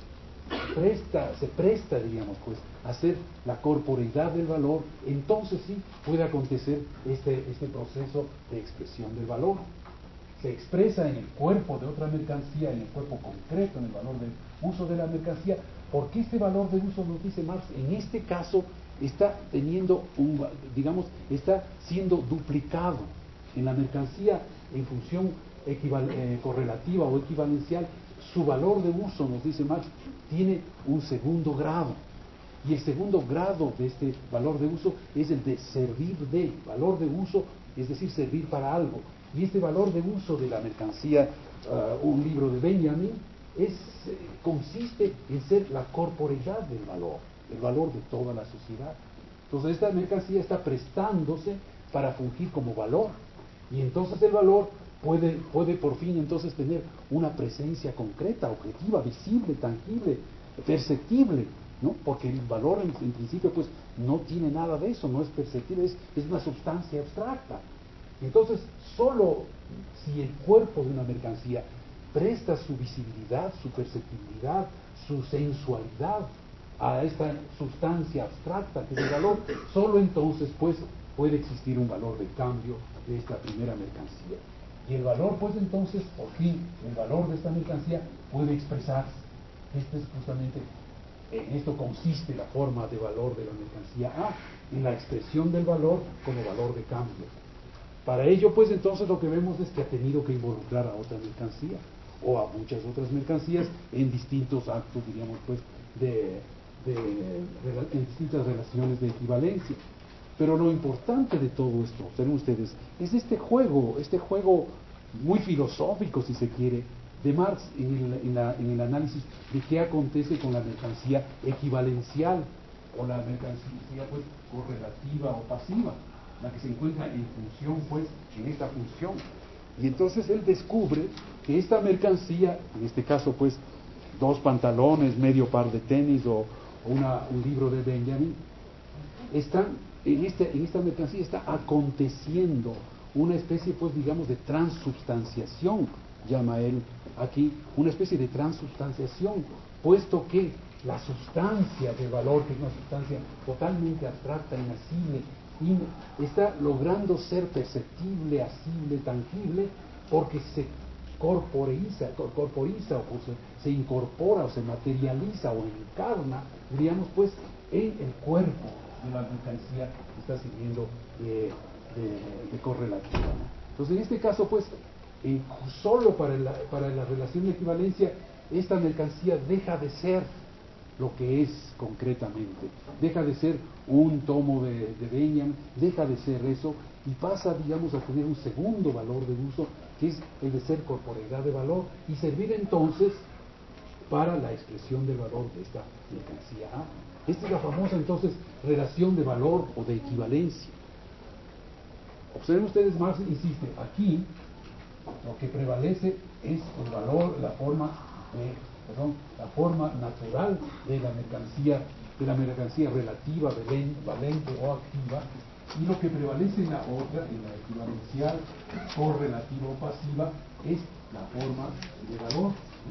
Speaker 3: se presta, diríamos, pues, a ser la corporeidad del valor, entonces sí puede acontecer este proceso de expresión del valor. Se expresa en el cuerpo de otra mercancía, en el cuerpo concreto, en el valor del uso de la mercancía, porque este valor de uso, nos dice Marx, en este caso está teniendo está siendo duplicado. En la mercancía en función correlativa o equivalencial, su valor de uso, nos dice Marx, tiene un segundo grado. Y el segundo grado de este valor de uso es el de servir de, valor de uso, es decir, servir para algo. Y este valor de uso de la mercancía, un libro de Benjamin, consiste en ser la corporeidad del valor, el valor de toda la sociedad. Entonces esta mercancía está prestándose para fungir como valor. Y entonces el valor puede por fin entonces tener una presencia concreta, objetiva, visible, tangible, perceptible, ¿no? Porque el valor en principio pues no tiene nada de eso, no es perceptible, es una sustancia abstracta. Entonces, solo si el cuerpo de una mercancía presta su visibilidad, su perceptibilidad, su sensualidad a esta sustancia abstracta que es el valor, solo entonces pues puede existir un valor de cambio de esta primera mercancía. Y el valor pues entonces, por fin, el valor de esta mercancía puede expresarse. Esto es justamente, en esto consiste la forma de valor de la mercancía A, en la expresión del valor como valor de cambio. Para ello pues entonces lo que vemos es que ha tenido que involucrar a otra mercancía o a muchas otras mercancías en distintos actos, diríamos pues, en distintas relaciones de equivalencia. Pero lo importante de todo esto, observen ustedes, es este juego muy filosófico, si se quiere, de Marx en el análisis de qué acontece con la mercancía equivalencial o la mercancía pues correlativa o pasiva, la que se encuentra en función pues, en esta función. Y entonces él descubre que esta mercancía, en este caso pues 2 pantalones, medio par de tenis o un libro de Benjamin, en esta mercancía está aconteciendo una especie pues digamos de transubstanciación, llama él aquí, una especie de transubstanciación, puesto que la sustancia de valor, que es una sustancia totalmente abstracta, inasible, está logrando ser perceptible, asible, tangible, porque se corporiza o se incorpora o se materializa o encarna, diríamos pues, en el cuerpo de la mercancía que está sirviendo de correlativa, ¿no? Entonces en este caso pues solo para la relación de equivalencia esta mercancía deja de ser lo que es concretamente, deja de ser un tomo de Benjamin, deja de ser eso y pasa, digamos, a tener un segundo valor de uso, que es el de ser corporeidad de valor y servir entonces para la expresión del valor de esta mercancía A. Esta es la famosa entonces relación de valor o de equivalencia. Observen ustedes, Marx insiste, aquí lo que prevalece es el valor, la forma natural de la mercancía relativa, valente o activa, y lo que prevalece en la otra, en la equivalencial, correlativa o pasiva, es la forma de valor.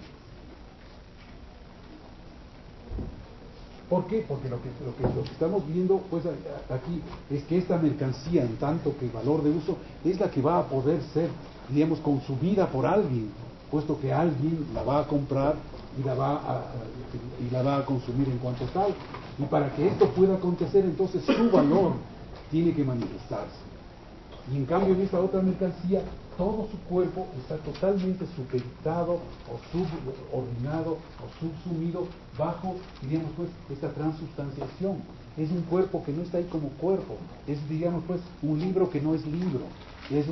Speaker 3: ¿Por qué? Porque lo que estamos viendo pues aquí es que esta mercancía, en tanto que valor de uso, es la que va a poder ser, digamos, consumida por alguien, puesto que alguien la va a comprar y la va a consumir en cuanto tal. Y para que esto pueda acontecer, entonces su valor tiene que manifestarse. Y en cambio en esta otra mercancía, todo su cuerpo está totalmente supeditado o subordinado o subsumido bajo, diríamos pues, esta transubstanciación. Es un cuerpo que no está ahí como cuerpo, es, digamos pues, un libro que no es libro, es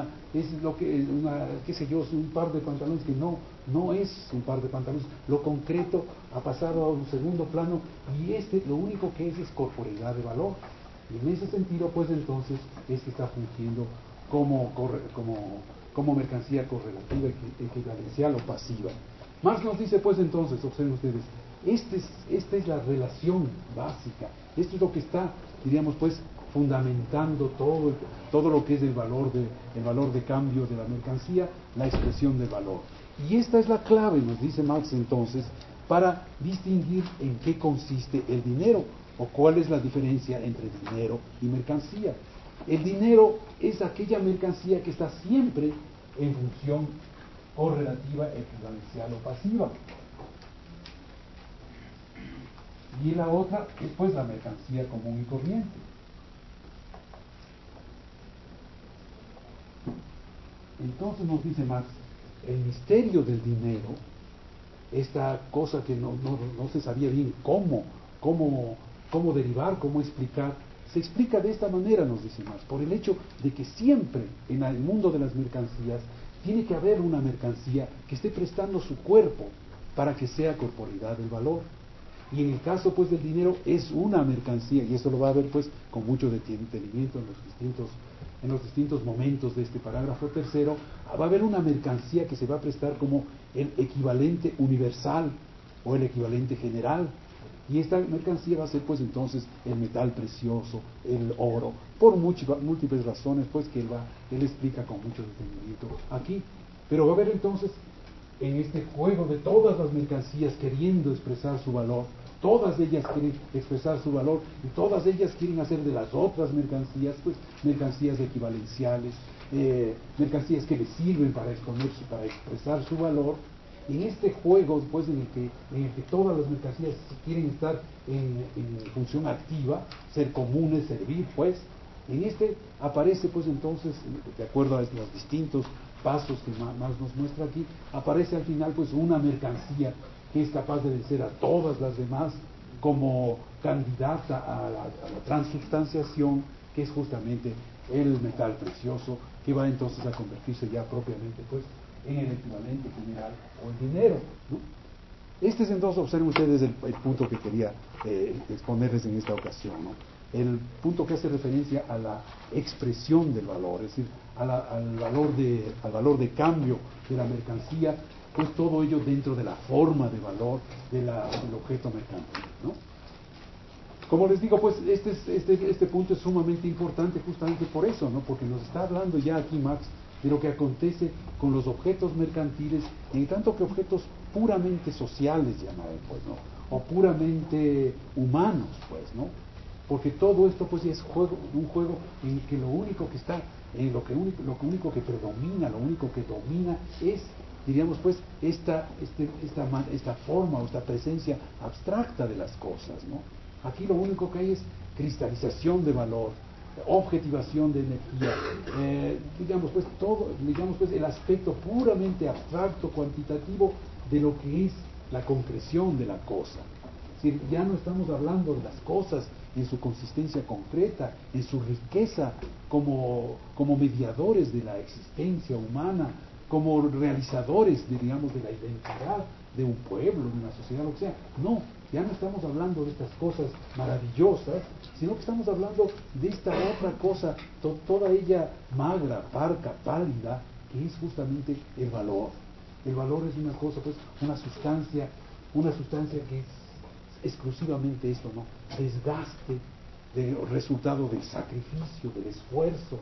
Speaker 3: un par de pantalones que no es un par de pantalones. Lo concreto ha pasado a un segundo plano y lo único que es corporeidad de valor. Y en ese sentido, pues entonces, es que está fungiendo como mercancía correlativa, equivalencial o pasiva. Marx nos dice, pues entonces, observen ustedes, esta es la relación básica, esto es lo que está, diríamos pues, fundamentando todo lo que es el valor de cambio de la mercancía, la expresión del valor. Y esta es la clave, nos dice Marx entonces, para distinguir en qué consiste el dinero, o cuál es la diferencia entre dinero y mercancía. El dinero es aquella mercancía que está siempre en función correlativa, equivalencial o pasiva. Y la otra es pues la mercancía común y corriente. Entonces nos dice Marx, el misterio del dinero, esta cosa que no se sabía bien cómo derivar, cómo explicar, se explica de esta manera, nos dice Marx, por el hecho de que siempre en el mundo de las mercancías tiene que haber una mercancía que esté prestando su cuerpo para que sea corporeidad del valor. Y en el caso pues del dinero es una mercancía, y eso lo va a ver pues con mucho detenimiento en los distintos momentos de este parágrafo tercero. Va a haber una mercancía que se va a prestar como el equivalente universal o el equivalente general. Y esta mercancía va a ser pues entonces el metal precioso, el oro, por múltiples razones pues que él explica con mucho detenimiento aquí. Pero va a haber entonces en este juego de todas las mercancías queriendo expresar su valor. Todas ellas quieren expresar su valor y todas ellas quieren hacer de las otras mercancías, pues, mercancías equivalenciales, mercancías que les sirven para expresar su valor. En este juego, pues, en el que todas las mercancías quieren estar en función activa, ser comunes, servir, pues, en este aparece, pues, entonces, de acuerdo a los distintos pasos que más nos muestra aquí, aparece al final, pues, una mercancía que es capaz de vencer a todas las demás como candidata a la transubstanciación, que es justamente el metal precioso, que va entonces a convertirse ya propiamente, pues, en el equivalente general o el dinero, ¿no? Este es entonces, observen ustedes el punto que quería exponerles en esta ocasión, ¿no? El punto que hace referencia a la expresión del valor, es decir, al valor de cambio de la mercancía, pues todo ello dentro de la forma de valor del objeto mercantil, ¿no? Como les digo, pues este punto es sumamente importante justamente por eso, ¿no? Porque nos está hablando ya aquí Marx de lo que acontece con los objetos mercantiles, en tanto que objetos puramente sociales, llama él, pues, ¿no? O puramente humanos, pues, ¿no? Porque todo esto, pues, ya es un juego en el que lo único que está, en lo único que predomina, lo único que domina es, diríamos, pues, esta forma o esta presencia abstracta de las cosas, ¿no? Aquí lo único que hay es cristalización de valor, objetivación de energía, digamos pues el aspecto puramente abstracto, cuantitativo de lo que es la concreción de la cosa. Es decir, ya no estamos hablando de las cosas en su consistencia concreta, en su riqueza como mediadores de la existencia humana, como realizadores, digamos, de la identidad de un pueblo, de una sociedad, lo que sea. No, ya no estamos hablando de estas cosas maravillosas, sino que estamos hablando de esta otra cosa, toda ella magra, parca, pálida, que es justamente el valor. El valor es una cosa, pues, una sustancia que es exclusivamente esto, ¿no? Desgaste, resultado del sacrificio, del esfuerzo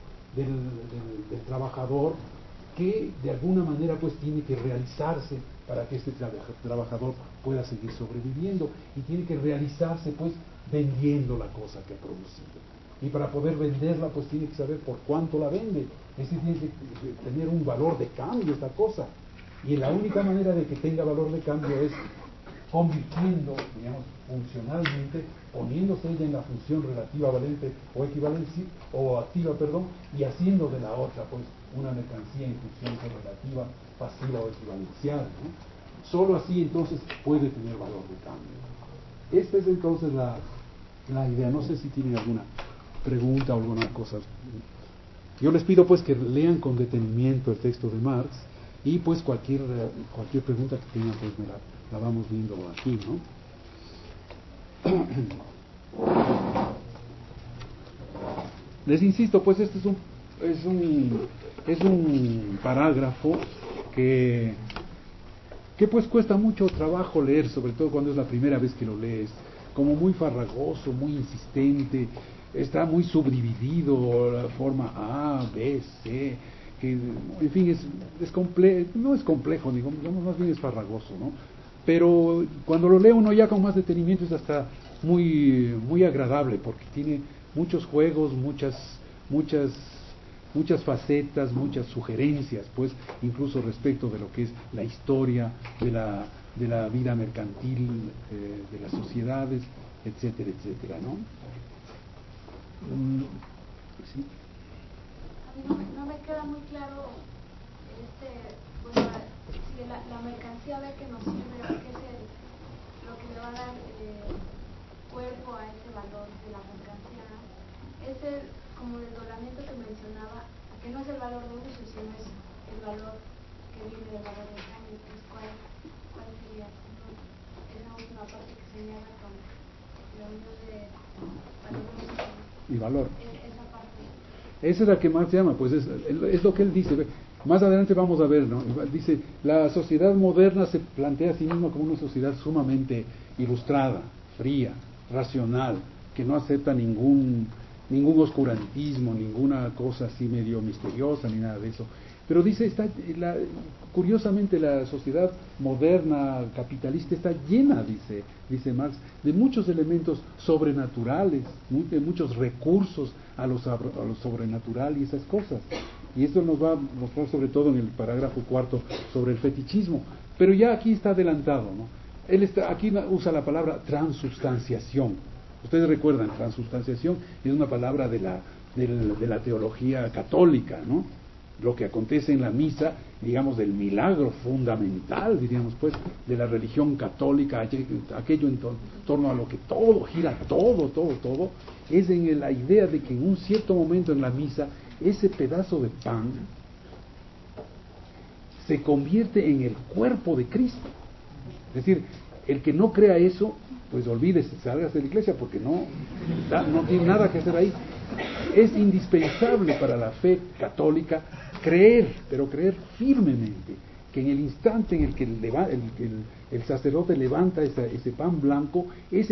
Speaker 3: del trabajador, que de alguna manera pues tiene que realizarse para que este trabajador pueda seguir sobreviviendo, y tiene que realizarse pues vendiendo la cosa que ha producido, y para poder venderla pues tiene que saber por cuánto la vende, es decir, tiene que tener un valor de cambio esta cosa, y la única manera de que tenga valor de cambio es convirtiendo, digamos, funcionalmente, poniéndose ella en la función relativa valente o equivalencia o activa, perdón, y haciendo de la otra pues una mercancía en función relativa, pasiva o equivalencial, ¿no? Solo así entonces puede tener valor de cambio. Esta es entonces la idea. No sé si tienen alguna pregunta o alguna cosa. Yo les pido pues que lean con detenimiento el texto de Marx, y pues cualquier pregunta que tengan pues la vamos viendo aquí, ¿no? Les insisto, pues este es un parágrafo que pues cuesta mucho trabajo leer, sobre todo cuando es la primera vez que lo lees, como muy farragoso, muy insistente, está muy subdividido, la forma A, B, C, que en fin no es complejo, digamos, más bien es farragoso, ¿no? Pero cuando lo lee uno ya con más detenimiento es hasta muy, muy agradable, porque tiene muchos juegos, muchas facetas, muchas sugerencias, pues, incluso respecto de lo que es la historia de la vida mercantil, de las sociedades, etcétera, etcétera, ¿no? Sí.
Speaker 4: A mí no me queda muy claro si la mercancía ve que nos sirve, que es lo que le va a dar cuerpo a ese valor de la mercancía, ¿no? Como desdoblamiento que mencionaba, que no es el valor de uso, sino es el valor que viene del valor de cambio. Entonces, ¿cuál sería esa última parte que se añade con la unión de valor de uso
Speaker 3: Y valor?
Speaker 4: Esa parte.
Speaker 3: Esa es la que más se llama, pues es lo que él dice. Más adelante vamos a ver, ¿no? Dice, la sociedad moderna se plantea a sí misma como una sociedad sumamente ilustrada, fría, racional, que no acepta ningún oscurantismo, ninguna cosa así medio misteriosa, ni nada de eso. Pero dice, curiosamente la sociedad moderna, capitalista, está llena, dice Marx, de muchos elementos sobrenaturales, de muchos recursos a lo sobrenatural y esas cosas. Y esto nos va a mostrar sobre todo en el parágrafo 4 sobre el fetichismo. Pero ya aquí está adelantado, ¿no? Aquí usa la palabra transubstanciación. Ustedes recuerdan, transubstanciación es una palabra de la teología católica, ¿no? Lo que acontece en la misa, digamos, del milagro fundamental, diríamos pues, de la religión católica, aquello en torno a lo que todo gira, todo, es en la idea de que en un cierto momento en la misa, ese pedazo de pan se convierte en el cuerpo de Cristo. Es decir, el que no crea eso, pues olvídese, salgas de la iglesia, porque no tiene nada que hacer ahí. Es indispensable para la fe católica creer, pero creer firmemente, que en el instante en el que el sacerdote levanta ese pan blanco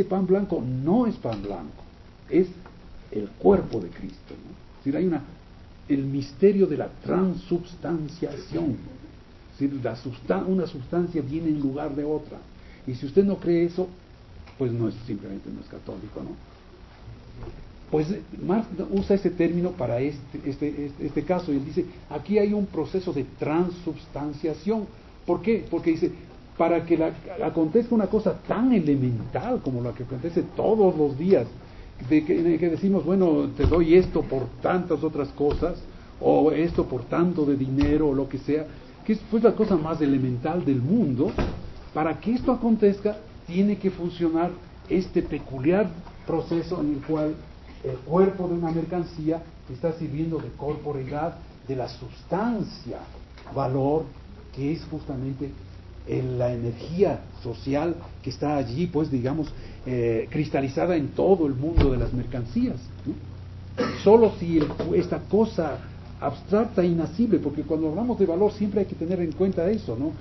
Speaker 3: no es pan blanco, es el cuerpo de Cristo, ¿no? Es decir, hay el misterio de la transubstanciación. Es decir, una sustancia viene en lugar de otra. Y si usted no cree eso, pues simplemente no es católico, ¿no? Pues Marx usa ese término para este caso, y él dice, aquí hay un proceso de transubstanciación. ¿Por qué? Porque dice, para que acontezca una cosa tan elemental como la que acontece todos los días, que decimos, bueno, te doy esto por tantas otras cosas, o esto por tanto de dinero, o lo que sea, que es pues la cosa más elemental del mundo. Para que esto acontezca, tiene que funcionar este peculiar proceso en el cual el cuerpo de una mercancía está sirviendo de corporeidad, de la sustancia, valor, que es justamente la energía social que está allí, pues digamos, cristalizada en todo el mundo de las mercancías, ¿no? Solo si esta cosa abstracta e inacible, porque cuando hablamos de valor siempre hay que tener en cuenta eso, ¿no?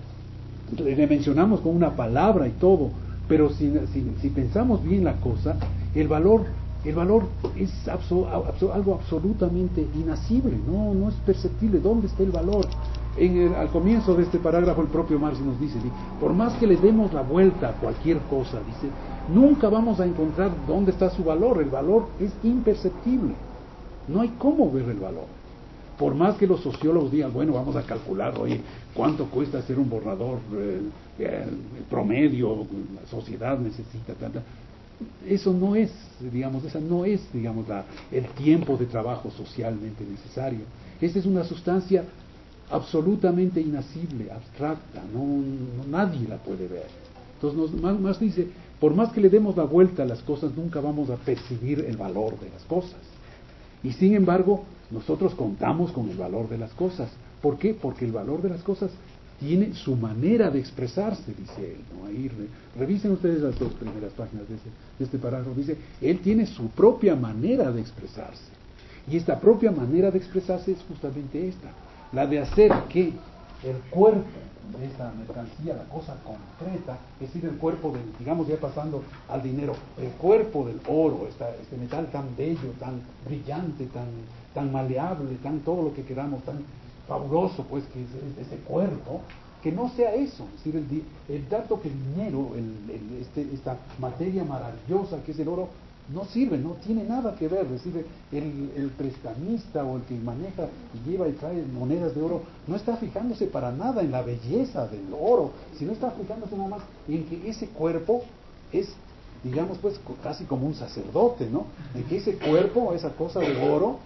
Speaker 3: Le mencionamos con una palabra y todo, pero si pensamos bien la cosa, el valor es algo absolutamente inacible, no es perceptible. ¿Dónde está el valor? Al comienzo de este parágrafo el propio Marx nos dice, por más que le demos la vuelta a cualquier cosa, dice, nunca vamos a encontrar dónde está su valor. El valor es imperceptible, no hay cómo ver el valor. Por más que los sociólogos digan, bueno, vamos a calcular, oye, cuánto cuesta hacer un borrador el promedio, la sociedad necesita tanta. Eso no es, digamos, el tiempo de trabajo socialmente necesario. Esta es una sustancia absolutamente inacible, abstracta, nadie la puede ver. Entonces más dice, por más que le demos la vuelta a las cosas, nunca vamos a percibir el valor de las cosas. Y sin embargo, nosotros contamos con el valor de las cosas. ¿Por qué? Porque el valor de las cosas tiene su manera de expresarse, dice él, ¿no? Ahí revisen ustedes las dos primeras páginas de este parágrafo. Dice, él tiene su propia manera de expresarse. Y esta propia manera de expresarse es justamente esta, la de hacer que el cuerpo de esta mercancía, la cosa concreta, es decir, el cuerpo del, digamos ya pasando al dinero, el cuerpo del oro, este metal tan bello, tan brillante, tan maleable, tan todo lo que queramos, tan fabuloso, pues, que es ese cuerpo, que no sea eso. Es decir, el dato que el dinero, esta materia maravillosa que es el oro, no sirve, no tiene nada que ver. Es decir, el prestamista o el que maneja y lleva y trae monedas de oro no está fijándose para nada en la belleza del oro, sino está fijándose nada más en que ese cuerpo es, digamos, pues casi como un sacerdote, ¿no? En que ese cuerpo, esa cosa de oro,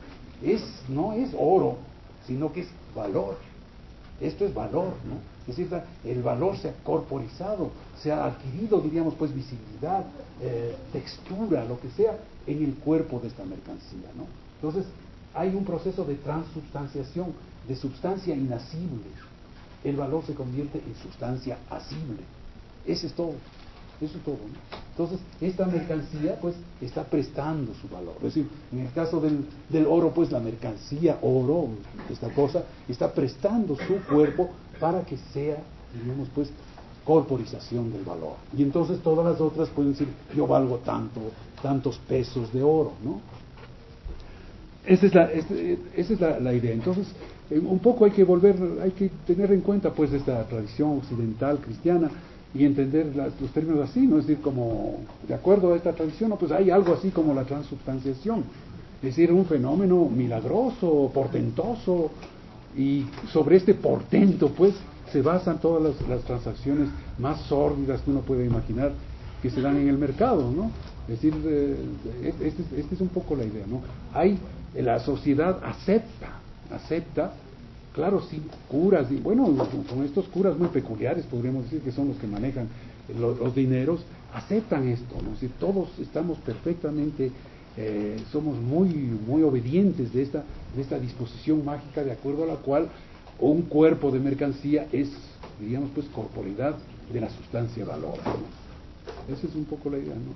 Speaker 3: no es oro, sino que es valor. Esto es valor, ¿no? Es decir, el valor se ha corporizado, se ha adquirido, diríamos, pues visibilidad, textura, lo que sea, en el cuerpo de esta mercancía, ¿no? Entonces, hay un proceso de transubstanciación, de sustancia inacible. El valor se convierte en sustancia asible. Eso es todo, ¿no? Entonces, esta mercancía, pues, está prestando su valor. Es decir, en el caso del oro, pues, la mercancía oro, esta cosa, está prestando su cuerpo para que sea, digamos, pues, corporización del valor. Y entonces todas las otras pueden decir, yo valgo tantos pesos de oro, ¿no? esa es la idea. Entonces, un poco hay que tener en cuenta pues esta tradición occidental cristiana y entender los términos así, ¿no? Es decir, como de acuerdo a esta tradición, ¿no? Pues hay algo así como la transubstanciación, es decir, un fenómeno milagroso, portentoso, y sobre este portento pues se basan todas las transacciones más sórdidas que uno puede imaginar que se dan en el mercado, ¿no? Es decir, esta es un poco la idea, ¿no? La sociedad acepta, claro, sí, curas, y bueno, con estos curas muy peculiares, podríamos decir que son los que manejan los dineros, aceptan esto, ¿no? Es decir, todos estamos perfectamente, somos muy obedientes de esta disposición mágica, de acuerdo a la cual un cuerpo de mercancía es, diríamos, pues, corporeidad de la sustancia valor, ¿no? Esa es un poco la idea, ¿no?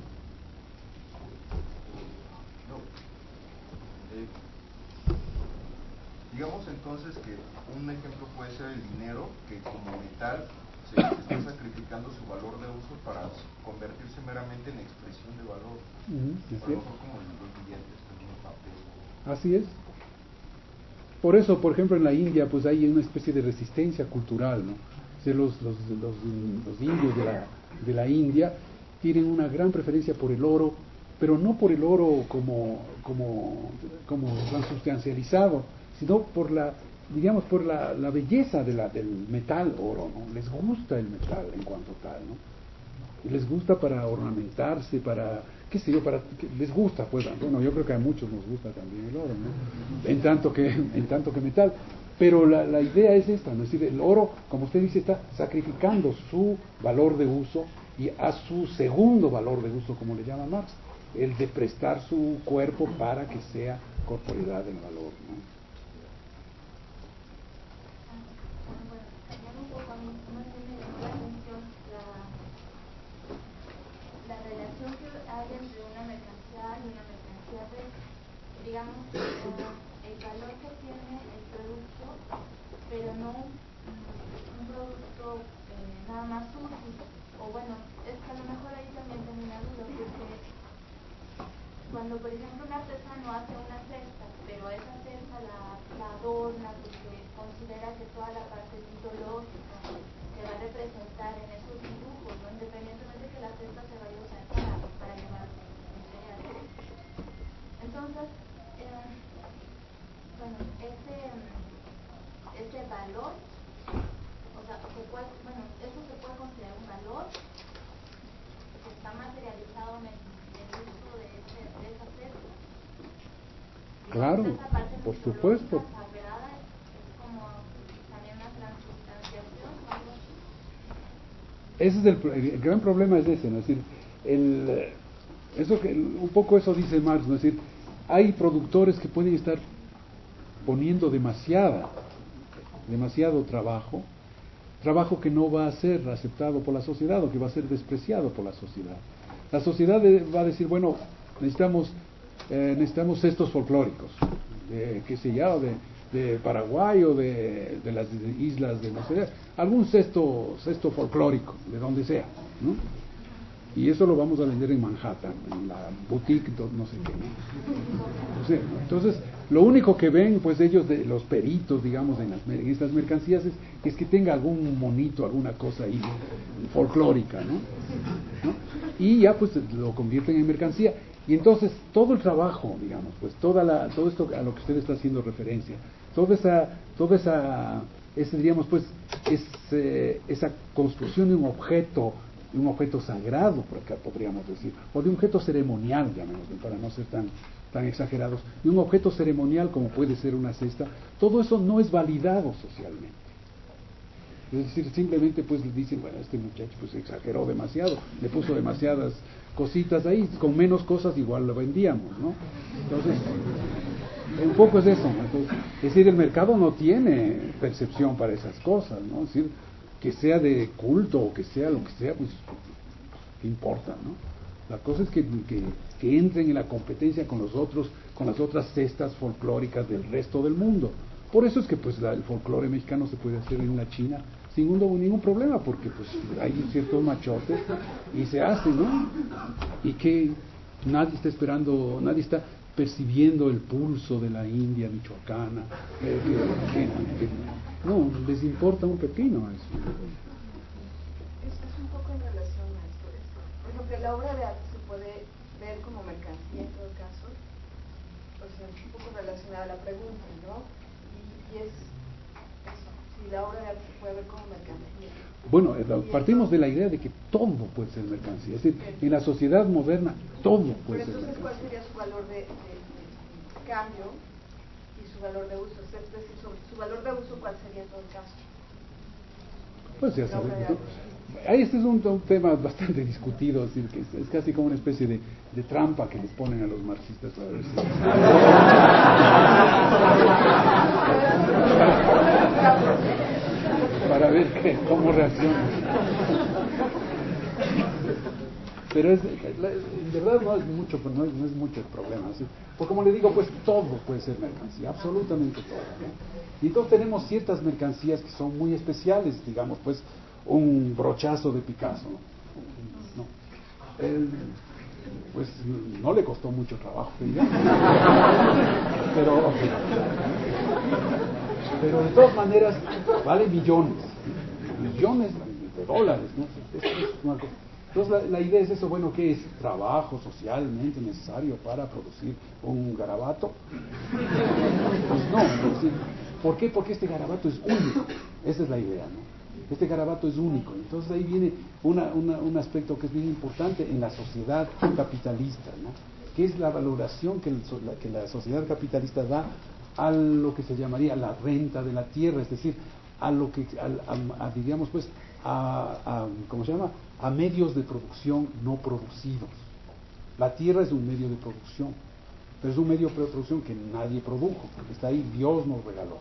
Speaker 1: Digamos entonces que un ejemplo puede ser el dinero, que como metal se está sacrificando su valor de uso para convertirse meramente en expresión de valor. A lo mejor como los billetes, los papeles.
Speaker 3: Así es. Por eso, por ejemplo, en la India pues hay una especie de resistencia cultural, ¿no? O sea, los indios de la India tienen una gran preferencia por el oro, pero no por el oro como transubstancializado, sino por la belleza del metal oro, ¿no? Les gusta el metal en cuanto tal, ¿no? Les gusta para ornamentarse, para, qué sé yo, les gusta, pues, bueno, yo creo que a muchos nos gusta también el oro, ¿no? En tanto que metal, pero la idea es esta, ¿no? Es decir, el oro, como usted dice, está sacrificando su valor de uso y a su segundo valor de uso, como le llama Marx, el de prestar su cuerpo para que sea corporeidad del valor, ¿no?
Speaker 4: La relación que hay entre una mercancía y una mercancía, pues, digamos, el valor que tiene el producto, pero no un producto nada más útil, o bueno, es que a lo mejor ahí también tengo una duda, porque cuando por ejemplo un artesano hace una cesta, pero esa cesta la adorna porque considera que toda la parte mitológica que va a representar en esos dibujos, ¿no? Independientemente que la cesta se vaya a usar para llevar material. Entonces, bueno, ese valor, o sea, eso se puede considerar un valor que está materializado en el uso de esa cesta.
Speaker 3: Claro, por supuesto.
Speaker 4: Sagrada, es como también una transubstanciación, algo así.
Speaker 3: Ese es el gran problema es ese, ¿no? Es decir, un poco eso dice Marx, ¿no? Es decir, hay productores que pueden estar poniendo demasiado trabajo que no va a ser aceptado por la sociedad o que va a ser despreciado por la sociedad. La sociedad va a decir, bueno, necesitamos cestos folclóricos, qué sé yo, de Paraguay o de las islas de no sé, algún cesto folclórico, de donde sea, ¿no? Y eso lo vamos a vender en Manhattan, en la boutique, no sé qué, ¿no? O sea, entonces, lo único que ven, pues ellos, los peritos, digamos, en estas mercancías, es que tenga algún monito, alguna cosa ahí folclórica, ¿no? Y ya pues lo convierten en mercancía. Y entonces, todo el trabajo, digamos, pues todo esto a lo que usted está haciendo referencia, diríamos, pues, esa construcción de un objeto sagrado, por acá podríamos decir, o de un objeto ceremonial, llamémoslo, para no ser tan exagerados, de un objeto ceremonial como puede ser una cesta, todo eso no es validado socialmente. Es decir, simplemente pues dicen, bueno, este muchacho pues exageró demasiado, le puso demasiadas cositas ahí, con menos cosas igual lo vendíamos, ¿no? Entonces, un poco es eso, ¿no? Entonces, es decir, el mercado no tiene percepción para esas cosas, ¿no? Es decir, que sea de culto o que sea lo que sea, pues, ¿qué importa, no? La cosa es que entren en la competencia con las otras cestas folclóricas del resto del mundo. Por eso es que pues el folclore mexicano se puede hacer en la China sin ningún problema, porque pues hay ciertos machotes y se hace, ¿no? Y que nadie está esperando, nadie está percibiendo el pulso de la India michoacana, no, les importa un pepino eso.
Speaker 5: Es un poco en relación a esto. Por ejemplo, la obra de arte se puede ver como mercancía en todo caso, o sea, es un poco relacionada a la pregunta, ¿no? Y es eso, si la obra de arte se puede ver como mercancía.
Speaker 3: Bueno, partimos de la idea de que todo puede ser mercancía, es decir, en la sociedad moderna todo puede ser mercancía.
Speaker 5: Pero entonces, ¿cuál sería su valor de cambio y su valor de uso? Es decir, su valor de uso, ¿cuál sería en todo caso?
Speaker 3: Pues ya sabes, este es un tema bastante discutido, es decir, que es casi como una especie de trampa que les ponen a los marxistas para ver si... para ver cómo reaccionan. Pero en verdad no es mucho, no es mucho el problema, ¿sí? Porque como le digo, pues todo puede ser mercancía, absolutamente todo, ¿no? Y entonces tenemos ciertas mercancías que son muy especiales, digamos, pues un brochazo de Picasso, ¿no? Pues no le costó mucho trabajo, digamos. Pero de todas maneras vale millones de dólares, ¿no? Es una cosa. Entonces la idea es eso, bueno, ¿qué es? ¿Trabajo socialmente necesario para producir un garabato? Pues no, es decir, ¿por qué? Porque este garabato es único, esa es la idea, ¿no? Este garabato es único, entonces ahí viene un aspecto que es bien importante en la sociedad capitalista, ¿no? Que es la valoración que la sociedad capitalista da a lo que se llamaría la renta de la tierra, es decir, a lo que, digamos pues, ¿cómo se llama? A medios de producción no producidos. La tierra es un medio de producción, pero es un medio de producción que nadie produjo, porque está ahí, Dios nos regaló,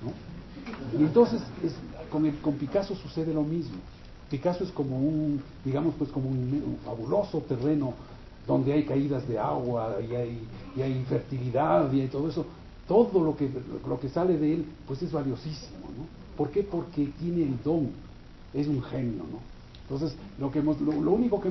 Speaker 3: ¿no? Y entonces con Picasso sucede lo mismo. Picasso es como digamos pues como un fabuloso terreno donde hay caídas de agua y hay infertilidad y hay todo eso. Todo lo que sale de él pues es valiosísimo, ¿no? ¿Por qué? Porque tiene el don, es un genio, ¿no? Entonces lo único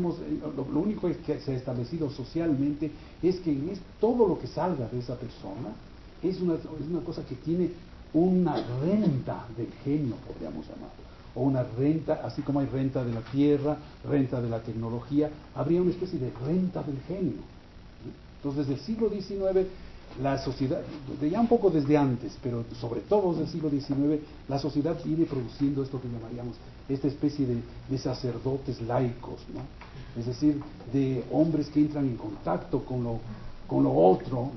Speaker 3: que se ha establecido socialmente es que todo lo que salga de esa persona es una cosa que tiene una renta del genio, podríamos llamarlo, o una renta, así como hay renta de la tierra, renta de la tecnología, habría una especie de renta del genio. Entonces desde el siglo XIX la sociedad, ya un poco desde antes, pero sobre todo desde el siglo XIX, la sociedad viene produciendo esto que llamaríamos esta especie de sacerdotes laicos, ¿no? Es decir, de hombres que entran en contacto con lo otro,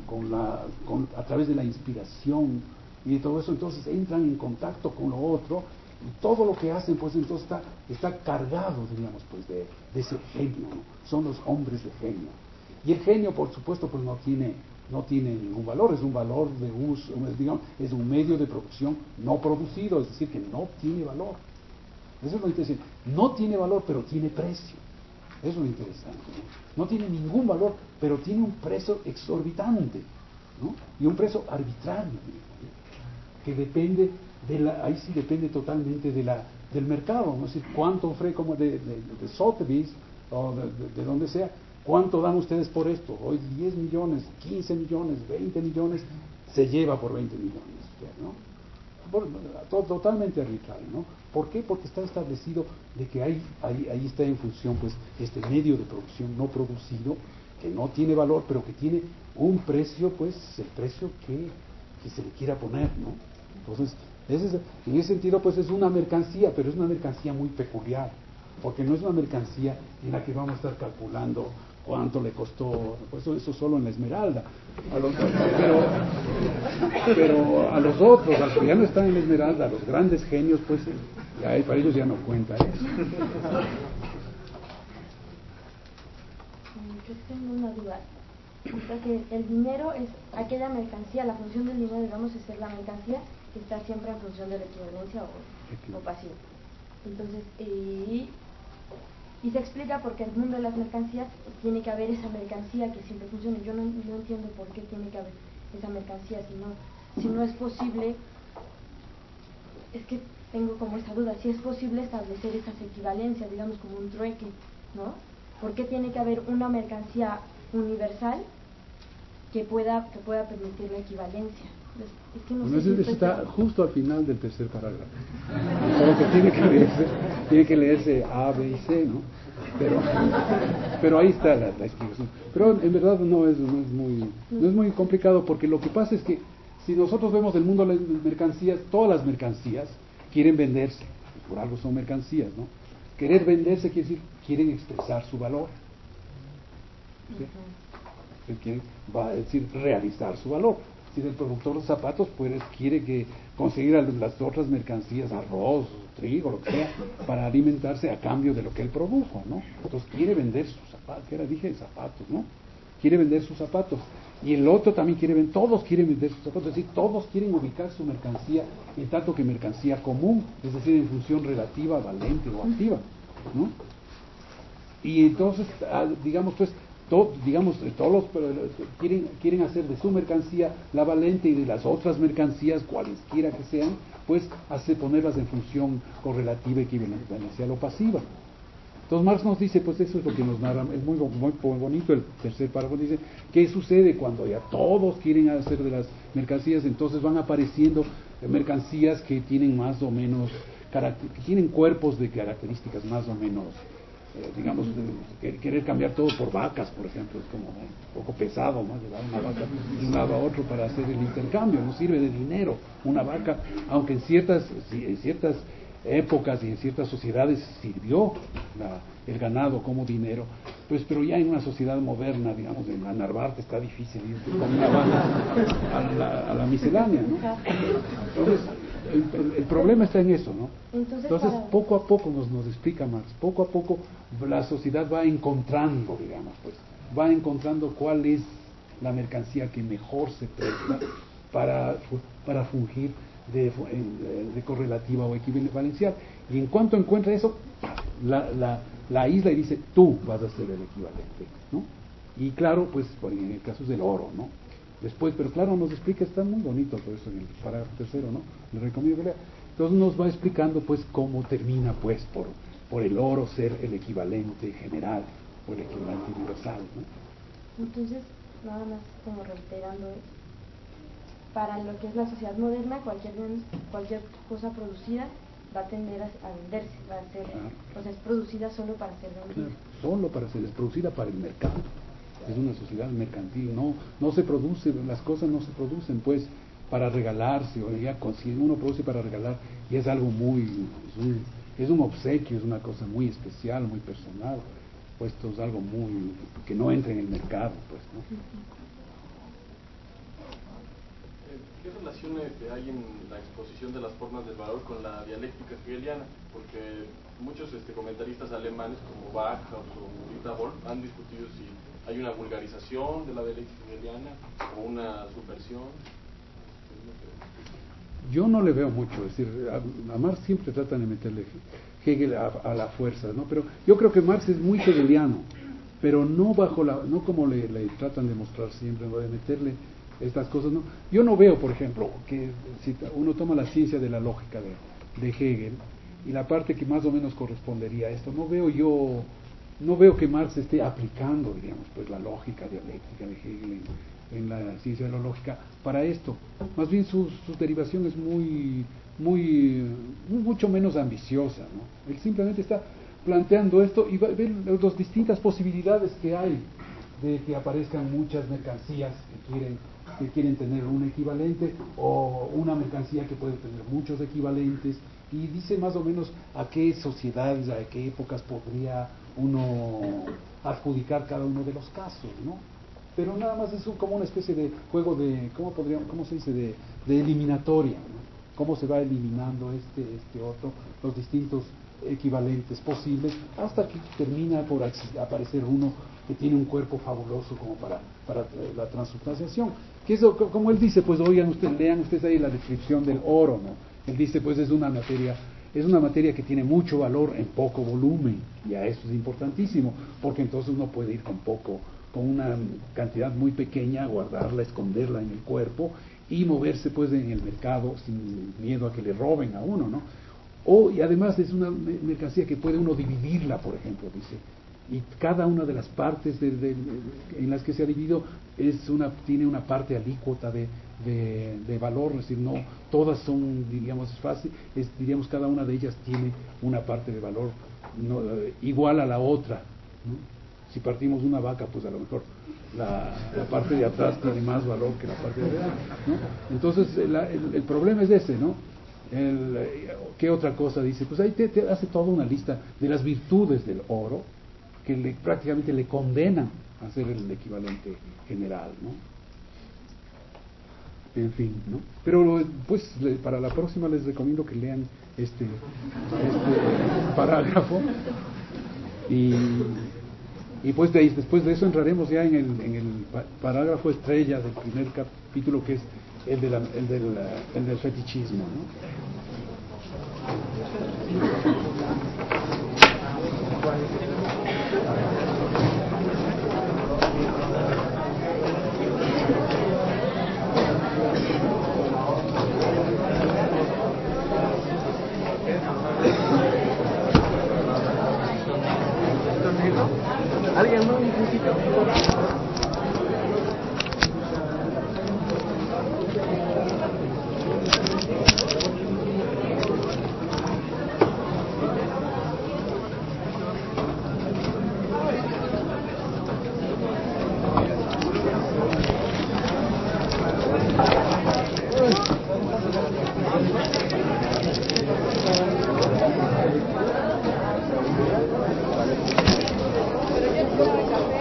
Speaker 3: a través de la inspiración y todo eso, entonces entran en contacto con lo otro y todo lo que hacen pues entonces está cargado, diríamos, pues de ese genio, ¿no? Son los hombres de genio. Y el genio, por supuesto, pues no tiene ningún valor, es un valor de uso, digamos, es un medio de producción no producido, es decir, que no tiene valor. Eso es lo interesante. No tiene valor, pero tiene precio. Eso es lo interesante, ¿no? No tiene ningún valor, pero tiene un precio exorbitante, ¿no? Y un precio arbitrario, que depende ahí sí depende totalmente del mercado, ¿no? Es decir, cuánto ofrece, como de Sotheby's o de donde sea, cuánto dan ustedes por esto. Hoy 10 millones, 15 millones, 20 millones, se lleva por 20 millones, ¿no? Totalmente arbitrario, ¿no? ¿Por qué? Porque está establecido de que ahí está en función pues este medio de producción no producido, que no tiene valor, pero que tiene un precio, pues el precio que se le quiera poner, ¿no? Entonces, en ese sentido, pues es una mercancía, pero es una mercancía muy peculiar, porque no es una mercancía en la que vamos a estar calculando cuánto le costó, pues eso solo en la Esmeralda, pero a los otros, a los que ya no están en la Esmeralda, a los grandes genios, pues para ellos ya no cuenta eso.
Speaker 4: Yo tengo una duda. Porque el dinero es aquella mercancía, la función del dinero, digamos, es ser la mercancía que está siempre en función de la equivalencia o pasivo. Entonces, y se explica porque en el mundo de las mercancías tiene que haber esa mercancía que siempre funcione. Yo no entiendo por qué tiene que haber esa mercancía, si no es posible, es que tengo como esa duda, si es posible establecer esas equivalencias, digamos como un trueque, ¿no? ¿Por qué tiene que haber una mercancía universal
Speaker 6: que pueda permitir la equivalencia. Es que no
Speaker 3: Bueno,
Speaker 6: sé si
Speaker 3: eso está justo al final del tercer parágrafo. Solo que tiene que leerse A, B y C, ¿no? Pero ahí está la explicación. Pero en verdad no es muy complicado, porque lo que pasa es que si nosotros vemos el mundo de las mercancías, todas las mercancías quieren venderse, por algo son mercancías, ¿no? Querer venderse quiere decir, quieren expresar su valor. ¿Sí? Va a decir realizar su valor. Si el productor de zapatos quiere conseguir las otras mercancías, arroz, trigo, lo que sea, para alimentarse a cambio de lo que él produjo, ¿no? Entonces quiere vender sus zapatos, zapatos, ¿no? Quiere vender sus zapatos. Y el otro también todos quieren vender sus zapatos, es decir, todos quieren ubicar su mercancía en tanto que mercancía común, es decir, en función relativa, valente o activa, ¿no? Y entonces, digamos, pues, todos quieren hacer de su mercancía la valente, y de las otras mercancías, cualesquiera que sean, pues ponerlas en función correlativa, equivalencial o pasiva. Entonces Marx nos dice, pues eso es lo que nos narra, es muy bonito el tercer párrafo, dice, ¿qué sucede cuando ya todos quieren hacer de las mercancías? Entonces van apareciendo mercancías que tienen más o menos, que tienen cuerpos de características más o menos, digamos, querer cambiar todo por vacas, por ejemplo, es como un poco pesado, ¿no? Llevar una vaca de un lado a otro para hacer el intercambio, no sirve de dinero una vaca, aunque en ciertas épocas y en ciertas sociedades sirvió el ganado como dinero, pues, pero ya en una sociedad moderna, digamos, en la Narvarte está difícil ir con una vaca a la miscelánea, ¿no? Entonces, el problema está en eso, ¿no? Entonces poco a poco nos explica Marx, poco a poco la sociedad va encontrando, digamos, pues, cuál es la mercancía que mejor se presta para fungir de correlativa o equivalencial. Y en cuanto encuentra eso, la aísla y dice, tú vas a ser el equivalente, ¿no? Y claro, pues en el caso del oro, ¿no? Después, pero claro, nos explica, está muy bonito todo eso en el parágrafo tercero, ¿no? Le recomiendo que lea. Entonces nos va explicando, pues, cómo termina, pues, por el oro ser el equivalente general o el equivalente universal, ¿no?
Speaker 6: Entonces, nada más como reiterando, para lo que es la sociedad moderna, cualquier cosa producida va a tender a venderse, va a ser, o sea, es producida solo para ser vendida.
Speaker 3: Claro, solo para ser, es producida para el mercado. Es una sociedad mercantil, no se produce, las cosas no se producen pues para regalarse, o ya si uno produce para regalar, y es algo es un obsequio, es una cosa muy especial, muy personal, pues esto es algo muy, que no entra en el mercado, pues, ¿no?
Speaker 7: ¿Qué relación hay en la exposición de las formas del valor con la dialéctica hegeliana? Porque muchos comentaristas alemanes como Backhaus o Dieter Wolf han discutido si hay una vulgarización de la dialéctica hegeliana o una subversión.
Speaker 3: Yo no le veo mucho, es decir, a Marx siempre tratan de meterle Hegel a la fuerza, ¿no? Pero yo creo que Marx es muy hegeliano, pero no como le tratan de mostrar siempre, ¿no? De meterle estas cosas, ¿no? Yo no veo, por ejemplo, que si uno toma la ciencia de la lógica de Hegel y la parte que más o menos correspondería a esto, no veo que Marx esté aplicando, digamos, pues la lógica dialéctica de Hegel en la ciencia de la lógica para esto. Más bien su derivación es mucho menos ambiciosa, ¿no? Él simplemente está planteando esto y ver las distintas posibilidades que hay de que aparezcan muchas mercancías que quieren tener un equivalente, o una mercancía que puede tener muchos equivalentes, y dice más o menos a qué sociedades, a qué épocas podría uno adjudicar cada uno de los casos, ¿no? Pero nada más es como una especie de juego de, ¿cómo se dice? De eliminatoria, ¿no? Cómo se va eliminando este otro, los distintos equivalentes posibles, hasta que termina por aparecer uno que tiene un cuerpo fabuloso como para la transubstanciación. Que eso, como él dice, pues lean ustedes ahí la descripción del oro, ¿no? Él dice, pues es una materia que tiene mucho valor en poco volumen, y a eso es importantísimo, porque entonces uno puede ir con una cantidad muy pequeña, guardarla, esconderla en el cuerpo y moverse pues en el mercado sin miedo a que le roben a uno, ¿no? Y además es una mercancía que puede uno dividirla, por ejemplo, dice, y cada una de las partes en las que se ha dividido tiene una parte alícuota de valor, es decir, no todas son, diríamos, diríamos, cada una de ellas tiene una parte de valor igual a la otra, ¿no? Si partimos de una vaca, pues a lo mejor la parte de atrás tiene más valor que la parte de adelante, ¿no? Entonces el problema es ese, ¿no? ¿Qué otra cosa dice? Pues ahí te hace toda una lista de las virtudes del oro que prácticamente le condenan a ser el equivalente general, ¿no? En fin, ¿no? Pero pues para la próxima les recomiendo que lean este parágrafo y pues después de eso entraremos ya en el parágrafo estrella del primer capítulo, que es el del fetichismo, ¿no?
Speaker 2: ¿Alguien no necesita?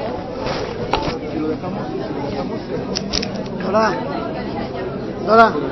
Speaker 2: Hola.